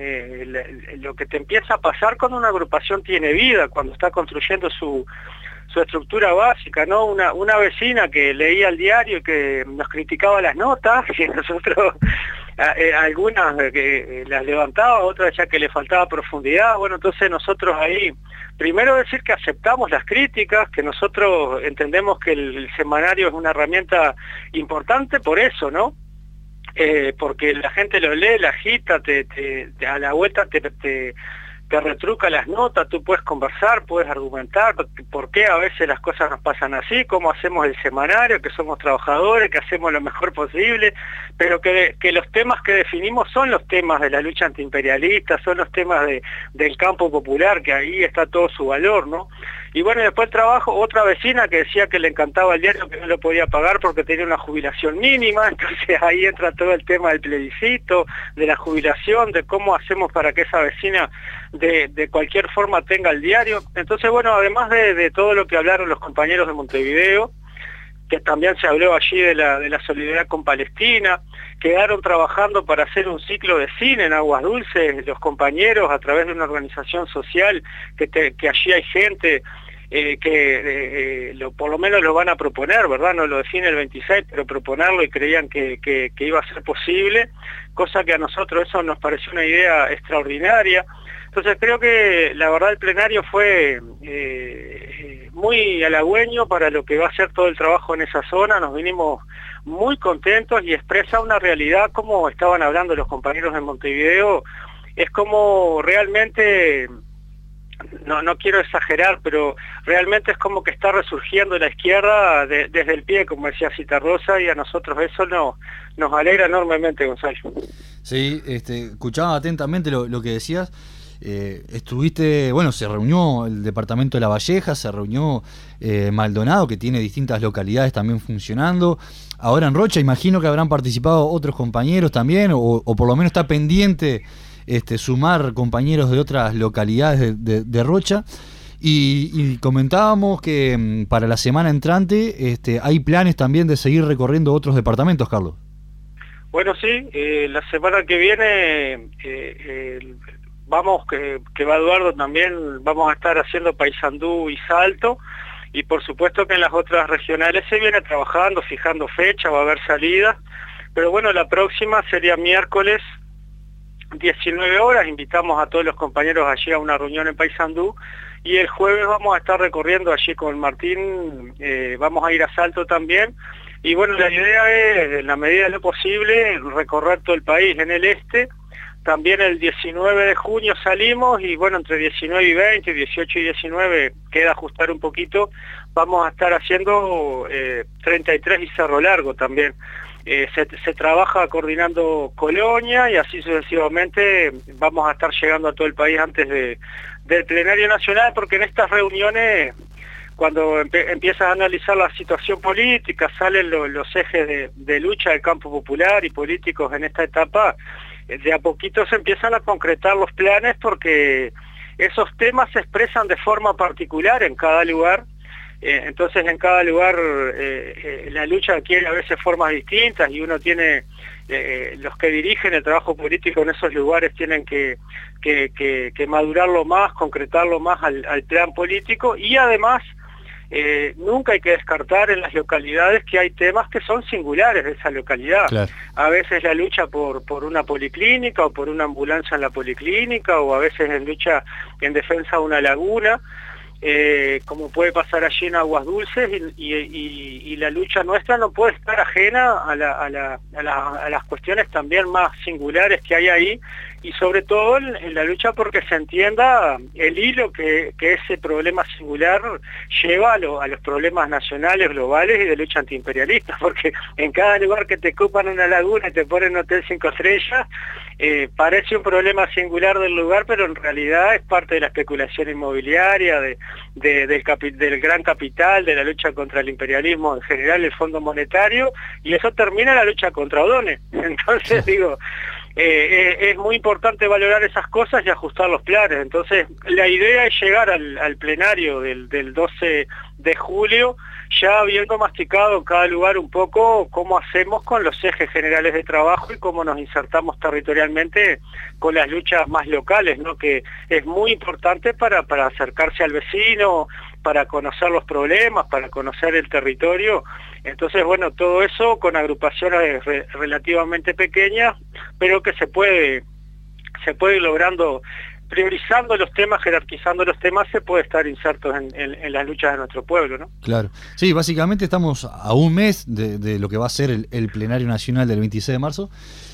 eh, lo que te empieza a pasar cuando una agrupación tiene vida, cuando está construyendo su, su estructura básica, ¿no? Una, una vecina que leía el diario y que nos criticaba las notas, y nosotros eh, algunas que eh, las levantaba, otras ya que le faltaba profundidad. Bueno, entonces nosotros ahí, primero decir que aceptamos las críticas, que nosotros entendemos que el, el semanario es una herramienta importante por eso, ¿no? Eh, porque la gente lo lee, la agita, te, te, te, a la vuelta te, te, te retruca las notas, tú puedes conversar, puedes argumentar por qué a veces las cosas nos pasan así, cómo hacemos el semanario, que somos trabajadores, que hacemos lo mejor posible, pero que, que los temas que definimos son los temas de la lucha antiimperialista, son los temas de, del campo popular, que ahí está todo su valor, ¿no? Y bueno, después el trabajo, otra vecina que decía que le encantaba el diario, que no lo podía pagar porque tenía una jubilación mínima, entonces ahí entra todo el tema del plebiscito, de la jubilación, de cómo hacemos para que esa vecina de, de cualquier forma tenga el diario. Entonces, bueno, además de, de todo lo que hablaron los compañeros de Montevideo, que también se habló allí de la, de la solidaridad con Palestina, quedaron trabajando para hacer un ciclo de cine en Aguas Dulces, los compañeros, a través de una organización social, que, te, que allí hay gente eh, que eh, lo, por lo menos lo van a proponer, ¿verdad? No lo define el veintiséis, pero proponerlo, y creían que, que, que iba a ser posible, cosa que a nosotros eso nos pareció una idea extraordinaria. Entonces creo que la verdad el plenario fue eh, muy halagüeño para lo que va a ser todo el trabajo en esa zona. Nos vinimos muy contentos y expresa una realidad, como estaban hablando los compañeros de Montevideo, es como realmente, no, no quiero exagerar, pero realmente es como que está resurgiendo la izquierda de, desde el pie, como decía Citarrosa, y a nosotros eso no, nos alegra enormemente, Gonzalo. Sí, este, escuchaba atentamente lo, lo que decías. Eh, estuviste, bueno, se reunió el departamento de La Valleja, se reunió eh, Maldonado, que tiene distintas localidades también funcionando. Ahora en Rocha imagino que habrán participado otros compañeros también, o, o por lo menos está pendiente este, sumar compañeros de otras localidades de, de, de Rocha. Y, y comentábamos que mm, para la semana entrante este, hay planes también de seguir recorriendo otros departamentos, Carlos. Bueno, sí, eh, la semana que viene eh, eh, vamos, que, que va Eduardo también, vamos a estar haciendo Paysandú y Salto, y por supuesto que en las otras regionales se viene trabajando, fijando fecha, va a haber salidas, pero bueno, la próxima sería miércoles diecinueve horas, invitamos a todos los compañeros allí a una reunión en Paysandú, y el jueves vamos a estar recorriendo allí con Martín, eh, vamos a ir a Salto también, y bueno, la idea es, en la medida de lo posible, recorrer todo el país en el este. También el diecinueve de junio salimos, y bueno, entre diecinueve y veinte, dieciocho y diecinueve, queda ajustar un poquito, vamos a estar haciendo eh, treinta y tres y Cerro Largo también. Eh, se, se trabaja coordinando Colonia, y así sucesivamente vamos a estar llegando a todo el país antes de, del plenario nacional, porque en estas reuniones, cuando empe empiezas a analizar la situación política, salen lo, los ejes de, de lucha del campo popular y políticos en esta etapa, de a poquito se empiezan a concretar los planes, porque esos temas se expresan de forma particular en cada lugar, eh, entonces en cada lugar eh, eh, la lucha adquiere a veces formas distintas, y uno tiene, eh, los que dirigen el trabajo político en esos lugares tienen que, que, que, que madurarlo más, concretarlo más al, al plan político, y además eh, nunca hay que descartar en las localidades que hay temas que son singulares de esa localidad. Claro. A veces la lucha por, por una policlínica o por una ambulancia en la policlínica, o a veces en lucha en defensa de una laguna, eh, como puede pasar allí en Aguas Dulces, y, y, y, y la lucha nuestra no puede estar ajena a, la, a, la, a, la, a las cuestiones también más singulares que hay ahí, y sobre todo en, en la lucha porque se entienda el hilo que, que ese problema singular lleva a, lo, a los problemas nacionales, globales y de lucha antiimperialista, porque en cada lugar que te ocupan una laguna y te ponen un hotel cinco estrellas, eh, parece un problema singular del lugar, pero en realidad es parte de la especulación inmobiliaria, de, de, del, capi, del gran capital, de la lucha contra el imperialismo en general, el Fondo Monetario, y eso termina en la lucha contra O'Donnell. Entonces digo, Eh, es, es muy importante valorar esas cosas y ajustar los planes. Entonces la idea es llegar al, al plenario del, del doce de julio ya habiendo masticado en cada lugar un poco cómo hacemos con los ejes generales de trabajo y cómo nos insertamos territorialmente con las luchas más locales, ¿no? Que es muy importante para, para acercarse al vecino, para conocer los problemas, para conocer el territorio. Entonces, bueno, todo eso con agrupaciones re, relativamente pequeñas, pero que se puede, se puede ir logrando, priorizando los temas, jerarquizando los temas, se puede estar insertos en, en, en las luchas de nuestro pueblo, ¿no? Claro. Sí, básicamente estamos a un mes de, de lo que va a ser el, el plenario nacional del veintiséis de marzo.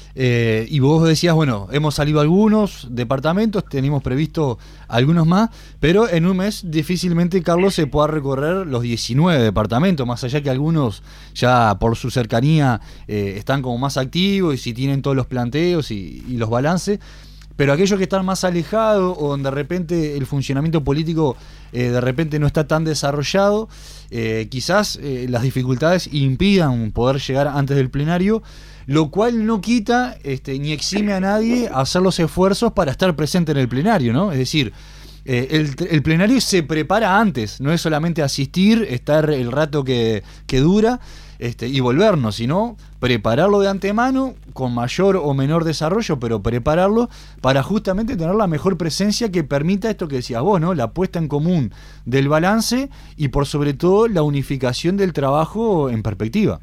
Eh, y vos decías, bueno, hemos salido algunos departamentos, tenemos previsto algunos más, pero en un mes difícilmente, Carlos, se pueda recorrer los diecinueve departamentos, más allá que algunos ya por su cercanía eh, están como más activos y si tienen todos los planteos y, y los balances, pero aquellos que están más alejados o donde de repente el funcionamiento político eh, de repente no está tan desarrollado, eh, quizás eh, las dificultades impidan poder llegar antes del plenario, lo cual no quita este, ni exime a nadie a hacer los esfuerzos para estar presente en el plenario, ¿no? Es decir, eh, el, el plenario se prepara antes, no es solamente asistir, estar el rato que, que dura este, y volvernos, sino prepararlo de antemano con mayor o menor desarrollo, pero prepararlo para justamente tener la mejor presencia que permita esto que decías vos, ¿no? La puesta en común del balance y por sobre todo la unificación del trabajo en perspectiva.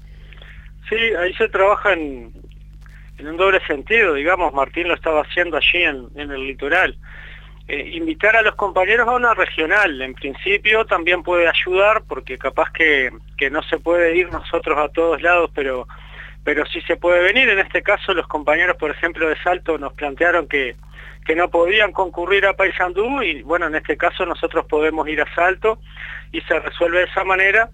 Sí, ahí se trabaja en, en un doble sentido, digamos, Martín lo estaba haciendo allí en, en el litoral. Eh, invitar a los compañeros a una regional, en principio también puede ayudar, porque capaz que, que no se puede ir nosotros a todos lados, pero, pero sí se puede venir. En este caso los compañeros, por ejemplo, de Salto nos plantearon que, que no podían concurrir a Paysandú, y bueno, en este caso nosotros podemos ir a Salto, y se resuelve de esa manera.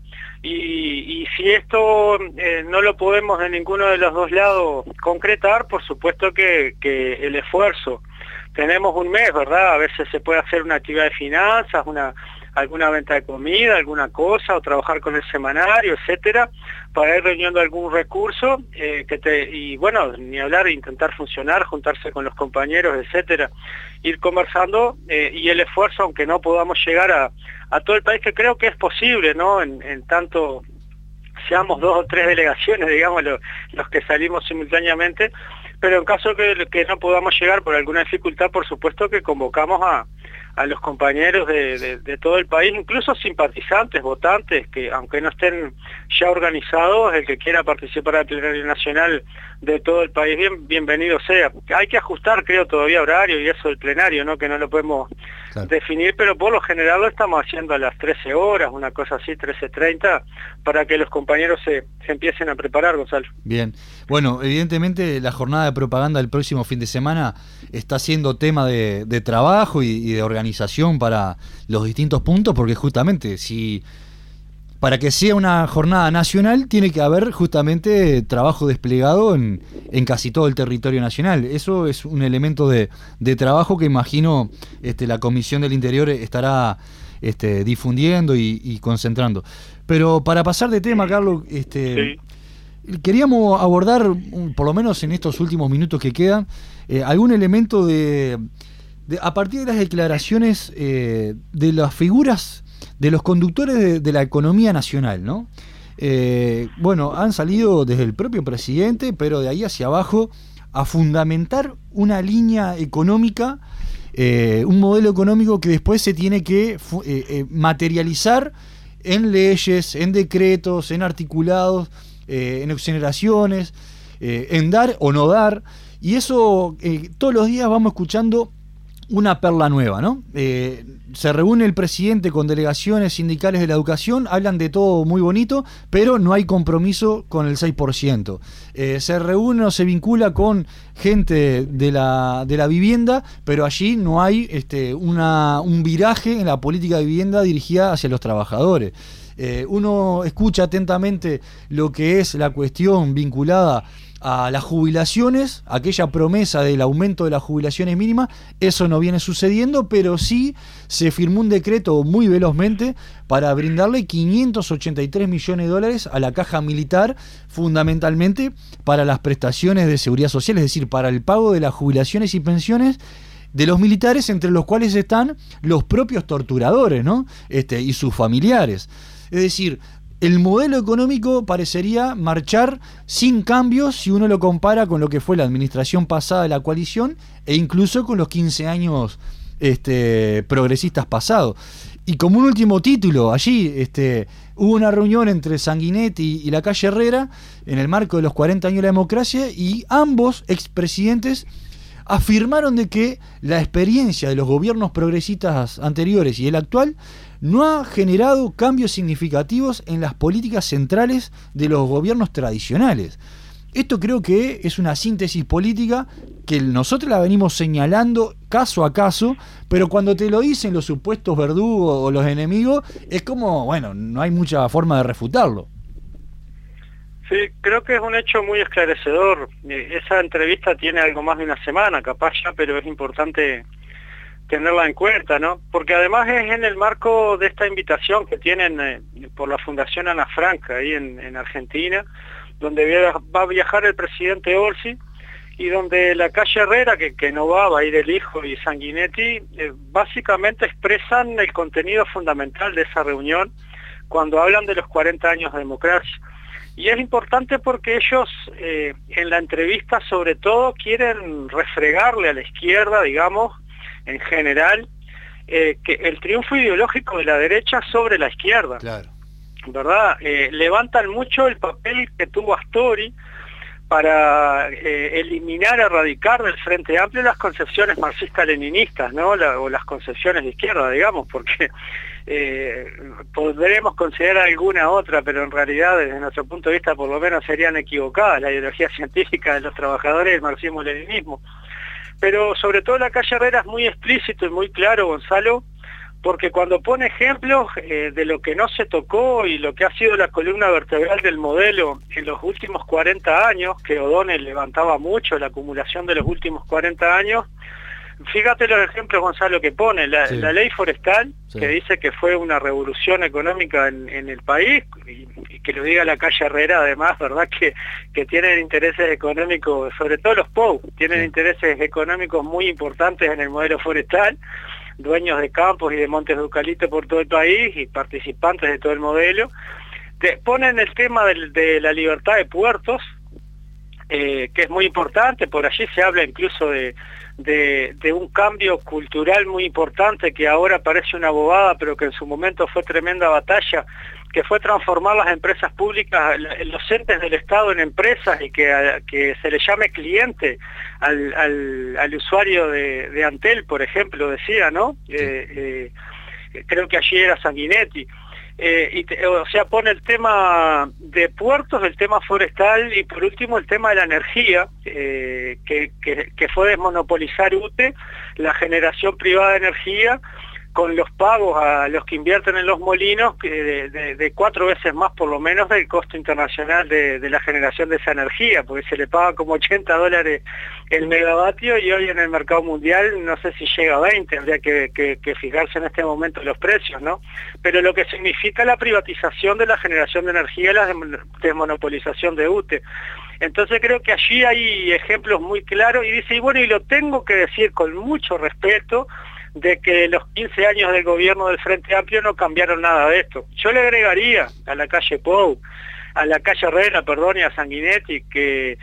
Y, y si esto eh, no lo podemos de ninguno de los dos lados concretar, por supuesto que, que el esfuerzo, tenemos un mes, ¿verdad? A veces se puede hacer una actividad de finanzas, una alguna venta de comida, alguna cosa, o trabajar con el semanario, etcétera, para ir reuniendo algún recurso, eh, que te, y bueno, ni hablar de intentar funcionar, juntarse con los compañeros, etcétera, ir conversando, eh, y el esfuerzo, aunque no podamos llegar a, a todo el país, que creo que es posible, ¿no? En, en tanto seamos dos o tres delegaciones, digamos, lo, los que salimos simultáneamente, pero en caso que, que no podamos llegar por alguna dificultad, por supuesto que convocamos a, a los compañeros de, de, de todo el país, incluso simpatizantes, votantes, que aunque no estén ya organizados, el que quiera participar del plenario nacional de todo el país, bien, bienvenido sea. Hay que ajustar, creo, todavía horario y eso del plenario, ¿no? Que no lo podemos claro. definir, pero por lo general lo estamos haciendo a las trece horas, una cosa así, trece treinta, para que los compañeros se, se empiecen a preparar, Gonzalo. Bien. Bueno, evidentemente la jornada de propaganda del próximo fin de semana está siendo tema de, de trabajo y, y de organización para los distintos puntos, porque justamente si para que sea una jornada nacional tiene que haber justamente trabajo desplegado en, en casi todo el territorio nacional. Eso es un elemento de, de trabajo que imagino este, la Comisión del Interior estará este, difundiendo y, y concentrando. Pero para pasar de tema, Carlos, este, sí. queríamos abordar, por lo menos en estos últimos minutos que quedan, eh, algún elemento de, de, a partir de las declaraciones eh, de las figuras de los conductores de, de la economía nacional, ¿no? Eh, bueno, han salido desde el propio presidente, pero de ahí hacia abajo, a fundamentar una línea económica, eh, un modelo económico que después se tiene que eh, eh, materializar en leyes, en decretos, en articulados, eh, en exoneraciones, eh, en dar o no dar, y eso eh, todos los días vamos escuchando una perla nueva, ¿no? Eh, se reúne el presidente con delegaciones sindicales de la educación, hablan de todo muy bonito, pero no hay compromiso con el seis por ciento. Eh, se reúne o se vincula con gente de la, de la vivienda, pero allí no hay este, una, un viraje en la política de vivienda dirigida hacia los trabajadores. Eh, uno escucha atentamente lo que es la cuestión vinculada a las jubilaciones, aquella promesa del aumento de las jubilaciones mínimas, eso no viene sucediendo, pero sí se firmó un decreto muy velozmente para brindarle quinientos ochenta y tres millones de dólares a la caja militar, fundamentalmente para las prestaciones de seguridad social, es decir, para el pago de las jubilaciones y pensiones de los militares, entre los cuales están los propios torturadores, ¿no? Este, y sus familiares. Es decir, el modelo económico parecería marchar sin cambios si uno lo compara con lo que fue la administración pasada de la coalición e incluso con los quince años este, progresistas pasados. Y como un último título, allí este, hubo una reunión entre Sanguinetti y la calle Herrera en el marco de los cuarenta años de la democracia, y ambos expresidentes afirmaron de que la experiencia de los gobiernos progresistas anteriores y el actual no ha generado cambios significativos en las políticas centrales de los gobiernos tradicionales. Esto creo que es una síntesis política que nosotros la venimos señalando caso a caso, pero cuando te lo dicen los supuestos verdugos o los enemigos, es como, bueno, no hay mucha forma de refutarlo. Sí, creo que es un hecho muy esclarecedor. Esa entrevista tiene algo más de una semana, capaz ya, pero es importante tenerla en cuenta, ¿no? Porque además es en el marco de esta invitación que tienen eh, por la Fundación Ana Franca, ahí en, en Argentina, donde va a viajar el presidente Orsi, y donde la calle Herrera, que, que no va, va a ir el hijo, y Sanguinetti, eh, básicamente expresan el contenido fundamental de esa reunión cuando hablan de los cuarenta años de democracia. Y es importante porque ellos eh, en la entrevista sobre todo quieren refregarle a la izquierda, digamos, en general, eh, que el triunfo ideológico de la derecha sobre la izquierda. Claro. ¿Verdad? Eh, levantan mucho el papel que tuvo Astori para eh, eliminar, erradicar del Frente Amplio las concepciones marxistas-leninistas, ¿no? La, o las concepciones de izquierda, digamos, porque eh, podremos considerar alguna otra, pero en realidad desde nuestro punto de vista por lo menos serían equivocadas, la ideología científica de los trabajadores, el marxismo-leninismo. Pero sobre todo la calle Herrera es muy explícito y muy claro, Gonzalo, porque cuando pone ejemplos eh, de lo que no se tocó y lo que ha sido la columna vertebral del modelo en los últimos cuarenta años, que O'Donnell levantaba mucho, la acumulación de los últimos cuarenta años, fíjate los ejemplos, Gonzalo, que pone, la, sí. la ley forestal, sí. que dice que fue una revolución económica en, en el país, y, y que lo diga la calle Herrera, además, ¿verdad?, que, que tienen intereses económicos, sobre todo los P O U, tienen sí. intereses económicos muy importantes en el modelo forestal, dueños de campos y de montes de eucalipto por todo el país y participantes de todo el modelo. Te ponen el tema de, de la libertad de puertos, eh, que es muy importante, por allí se habla incluso de, de, de un cambio cultural muy importante que ahora parece una bobada, pero que en su momento fue tremenda batalla, que fue transformar las empresas públicas, los entes del Estado en empresas, y que, que se le llame cliente al, al, al usuario de, de Antel, por ejemplo, decía, ¿no? Sí. Eh, eh, creo que allí era Sanguinetti. Eh, y te, o sea, pone el tema de puertos, el tema forestal y por último el tema de la energía, eh, que, que, que fue desmonopolizar U T E, la generación privada de energía, con los pagos a los que invierten en los molinos de, de, de cuatro veces más por lo menos del costo internacional de, de la generación de esa energía, porque se le paga como ochenta dólares el megavatio y hoy en el mercado mundial no sé si llega a veinte, habría que, que, que fijarse en este momento los precios, ¿no? Pero lo que significa la privatización de la generación de energía y la desmonopolización de U T E. Entonces creo que allí hay ejemplos muy claros y dice, y bueno, y lo tengo que decir con mucho respeto, de que los quince años del gobierno del Frente Amplio no cambiaron nada de esto. Yo le agregaría a la calle Pou, a la calle Herrera, perdón, y a Sanguinetti, que,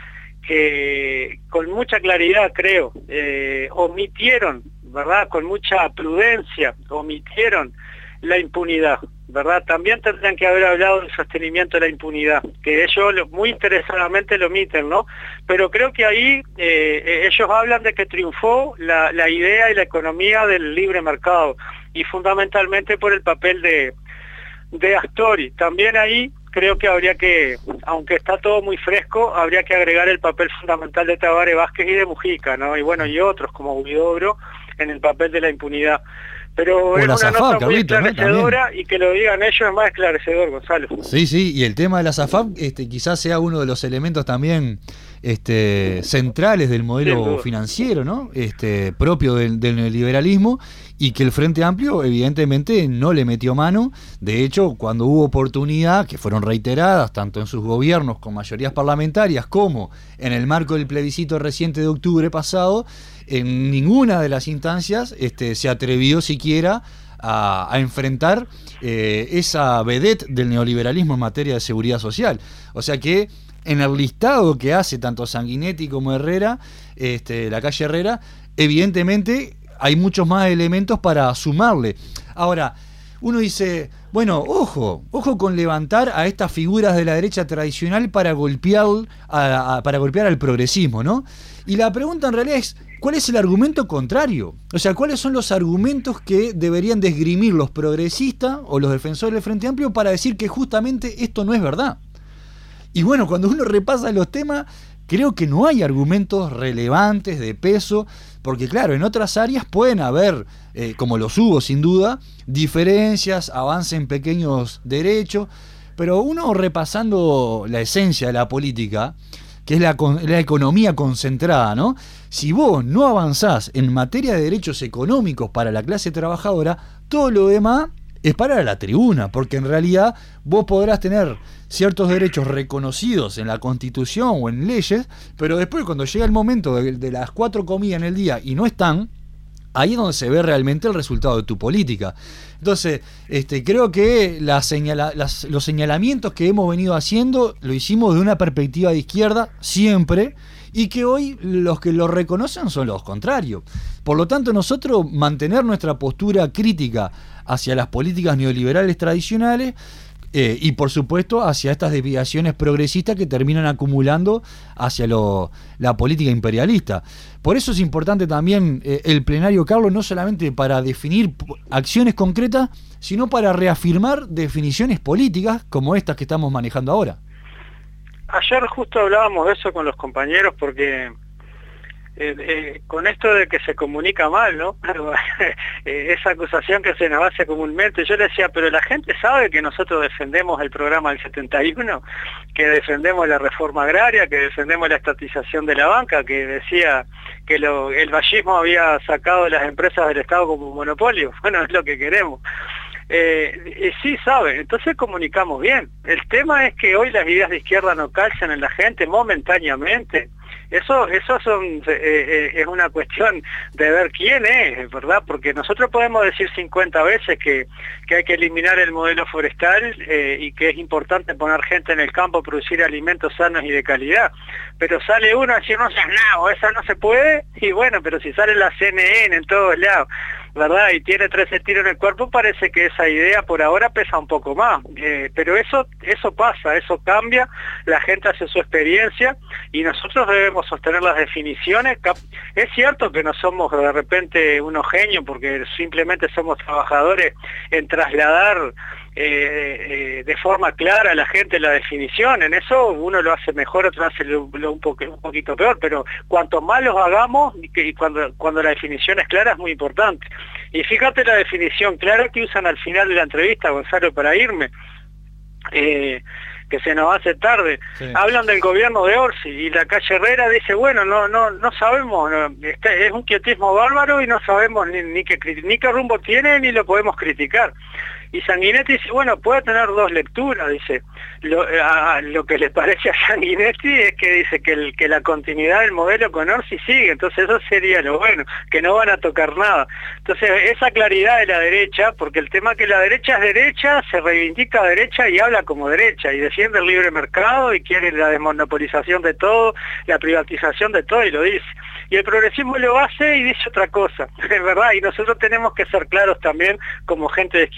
que con mucha claridad, creo, eh, omitieron, ¿verdad?, con mucha prudencia, omitieron la impunidad, ¿verdad? También tendrían que haber hablado del sostenimiento de la impunidad, que ellos lo, muy interesadamente lo omiten, ¿no? Pero creo que ahí eh, ellos hablan de que triunfó la, la idea y la economía del libre mercado, y fundamentalmente por el papel de, de Astori. También ahí creo que habría que, aunque está todo muy fresco, habría que agregar el papel fundamental de Tabaré Vázquez y de Mujica, ¿no? Y bueno, y otros como Huidobro en el papel de la impunidad. Pero es una SAFAP, nota muy Carlito, esclarecedora, ¿no? y que lo digan ellos es más esclarecedor, Gonzalo. Sí, sí, y el tema de la SAFAP este, quizás sea uno de los elementos también este, centrales del modelo financiero, ¿no? Este, propio del, del neoliberalismo, y que el Frente Amplio evidentemente no le metió mano. De hecho, cuando hubo oportunidad, que fueron reiteradas tanto en sus gobiernos con mayorías parlamentarias como en el marco del plebiscito reciente de octubre pasado, en ninguna de las instancias este, se atrevió siquiera a, a enfrentar eh, esa vedette del neoliberalismo en materia de seguridad social. O sea que en el listado que hace tanto Sanguinetti como Herrera, este, la calle Herrera, evidentemente hay muchos más elementos para sumarle. Ahora, uno dice, bueno, ojo, ojo con levantar a estas figuras de la derecha tradicional para golpear, a, a, para golpear al progresismo, ¿no? Y la pregunta en realidad es, ¿cuál es el argumento contrario? O sea, ¿cuáles son los argumentos que deberían de esgrimir los progresistas o los defensores del Frente Amplio para decir que justamente esto no es verdad? Y bueno, cuando uno repasa los temas, creo que no hay argumentos relevantes, de peso, porque claro, en otras áreas pueden haber, eh, como los hubo sin duda, diferencias, avance en pequeños derechos, pero uno repasando la esencia de la política, que es la, la economía concentrada, ¿no? Si vos no avanzás en materia de derechos económicos para la clase trabajadora, todo lo demás es para la tribuna, porque en realidad vos podrás tener ciertos derechos reconocidos en la Constitución o en leyes, pero después cuando llega el momento de, de las cuatro comidas en el día y no están, ahí es donde se ve realmente el resultado de tu política. Entonces, este, creo que la señala, las, los señalamientos que hemos venido haciendo lo hicimos de una perspectiva de izquierda siempre, y que hoy los que lo reconocen son los contrarios. Por lo tanto, nosotros mantener nuestra postura crítica hacia las políticas neoliberales tradicionales, Eh, y por supuesto hacia estas desviaciones progresistas que terminan acumulando hacia lo, la política imperialista. Por eso es importante también eh, el plenario, Carlos, no solamente para definir acciones concretas, sino para reafirmar definiciones políticas como estas que estamos manejando ahora. Ayer justo hablábamos de eso con los compañeros, porque Eh, eh, con esto de que se comunica mal, ¿no? eh, esa acusación que se nos hace comúnmente, yo le decía, pero la gente sabe que nosotros defendemos el programa del setenta y uno, que defendemos la reforma agraria, que defendemos la estatización de la banca, que decía que lo, el vallismo había sacado las empresas del Estado como monopolio. Bueno, es lo que queremos. Eh, eh, sí sabe, entonces comunicamos bien. El tema es que hoy las ideas de izquierda no calzan en la gente momentáneamente. Eso, eso son, eh, eh, es una cuestión de ver quién es, ¿verdad? Porque nosotros podemos decir cincuenta veces que, que hay que eliminar el modelo forestal eh, y que es importante poner gente en el campo, producir alimentos sanos y de calidad. Pero sale uno a decir, no seas nada, esa no se puede, y bueno, pero si sale la C N N en todos lados, ¿verdad? Y tiene trece tiros en el cuerpo, parece que esa idea por ahora pesa un poco más. Eh, pero eso, eso pasa, eso cambia, la gente hace su experiencia y nosotros debemos sostener las definiciones. Es cierto que no somos de repente unos genios, porque simplemente somos trabajadores en trasladar eh, eh, de forma clara a la gente la definición. En eso uno lo hace mejor, otro hace lo, lo un, po un poquito peor, pero cuanto más los hagamos y, que, y cuando, cuando la definición es clara es muy importante. Y fíjate la definición clara que usan al final de la entrevista, Gonzalo, para irme. Eh, que se nos hace tarde, sí. Hablan del gobierno de Orsi y la calle Herrera dice, bueno, no no no sabemos, no, este, es un quietismo bárbaro y no sabemos ni, ni, qué, ni qué rumbo tiene ni lo podemos criticar. Y Sanguinetti dice, bueno, puede tener dos lecturas, dice. Lo, a, lo que le parece a Sanguinetti es que dice que, el, que la continuidad del modelo con Orsi sigue, entonces eso sería lo bueno, que no van a tocar nada. Entonces esa claridad de la derecha, porque el tema que la derecha es derecha, se reivindica derecha y habla como derecha, y defiende el libre mercado y quiere la desmonopolización de todo, la privatización de todo, y lo dice. Y el progresismo lo hace y dice otra cosa, es verdad, y nosotros tenemos que ser claros también como gente de izquierda hacia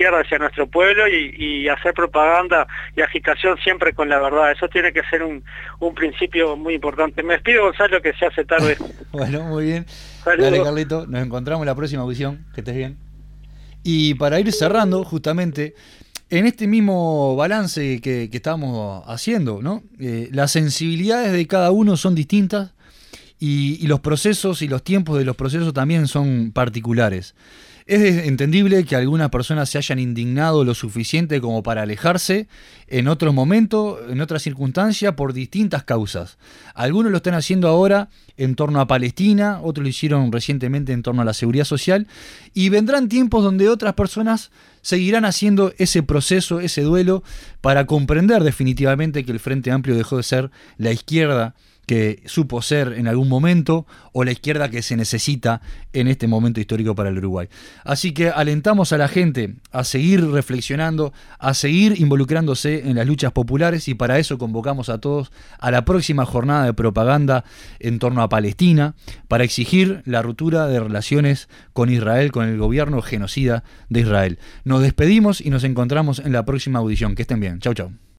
nuestro pueblo y, y hacer propaganda y agitación siempre con la verdad. Eso tiene que ser un, un principio muy importante. Me despido, Gonzalo, que se hace tarde. Bueno, muy bien. Saludos. Dale, Carlito, nos encontramos en la próxima audición, que estés bien. Y para ir cerrando, justamente, en este mismo balance que, que estamos haciendo, ¿no? Eh, las sensibilidades de cada uno son distintas y, y los procesos y los tiempos de los procesos también son particulares. Es entendible que algunas personas se hayan indignado lo suficiente como para alejarse en otros momentos, en otras circunstancias, por distintas causas. Algunos lo están haciendo ahora en torno a Palestina, otros lo hicieron recientemente en torno a la seguridad social, y vendrán tiempos donde otras personas seguirán haciendo ese proceso, ese duelo, para comprender definitivamente que el Frente Amplio dejó de ser la izquierda que supo ser en algún momento o la izquierda que se necesita en este momento histórico para el Uruguay. Así que alentamos a la gente a seguir reflexionando, a seguir involucrándose en las luchas populares, y para eso convocamos a todos a la próxima jornada de propaganda en torno a Palestina, para exigir la ruptura de relaciones con Israel, con el gobierno genocida de Israel. Nos despedimos y nos encontramos en la próxima audición. Que estén bien. Chau, chau.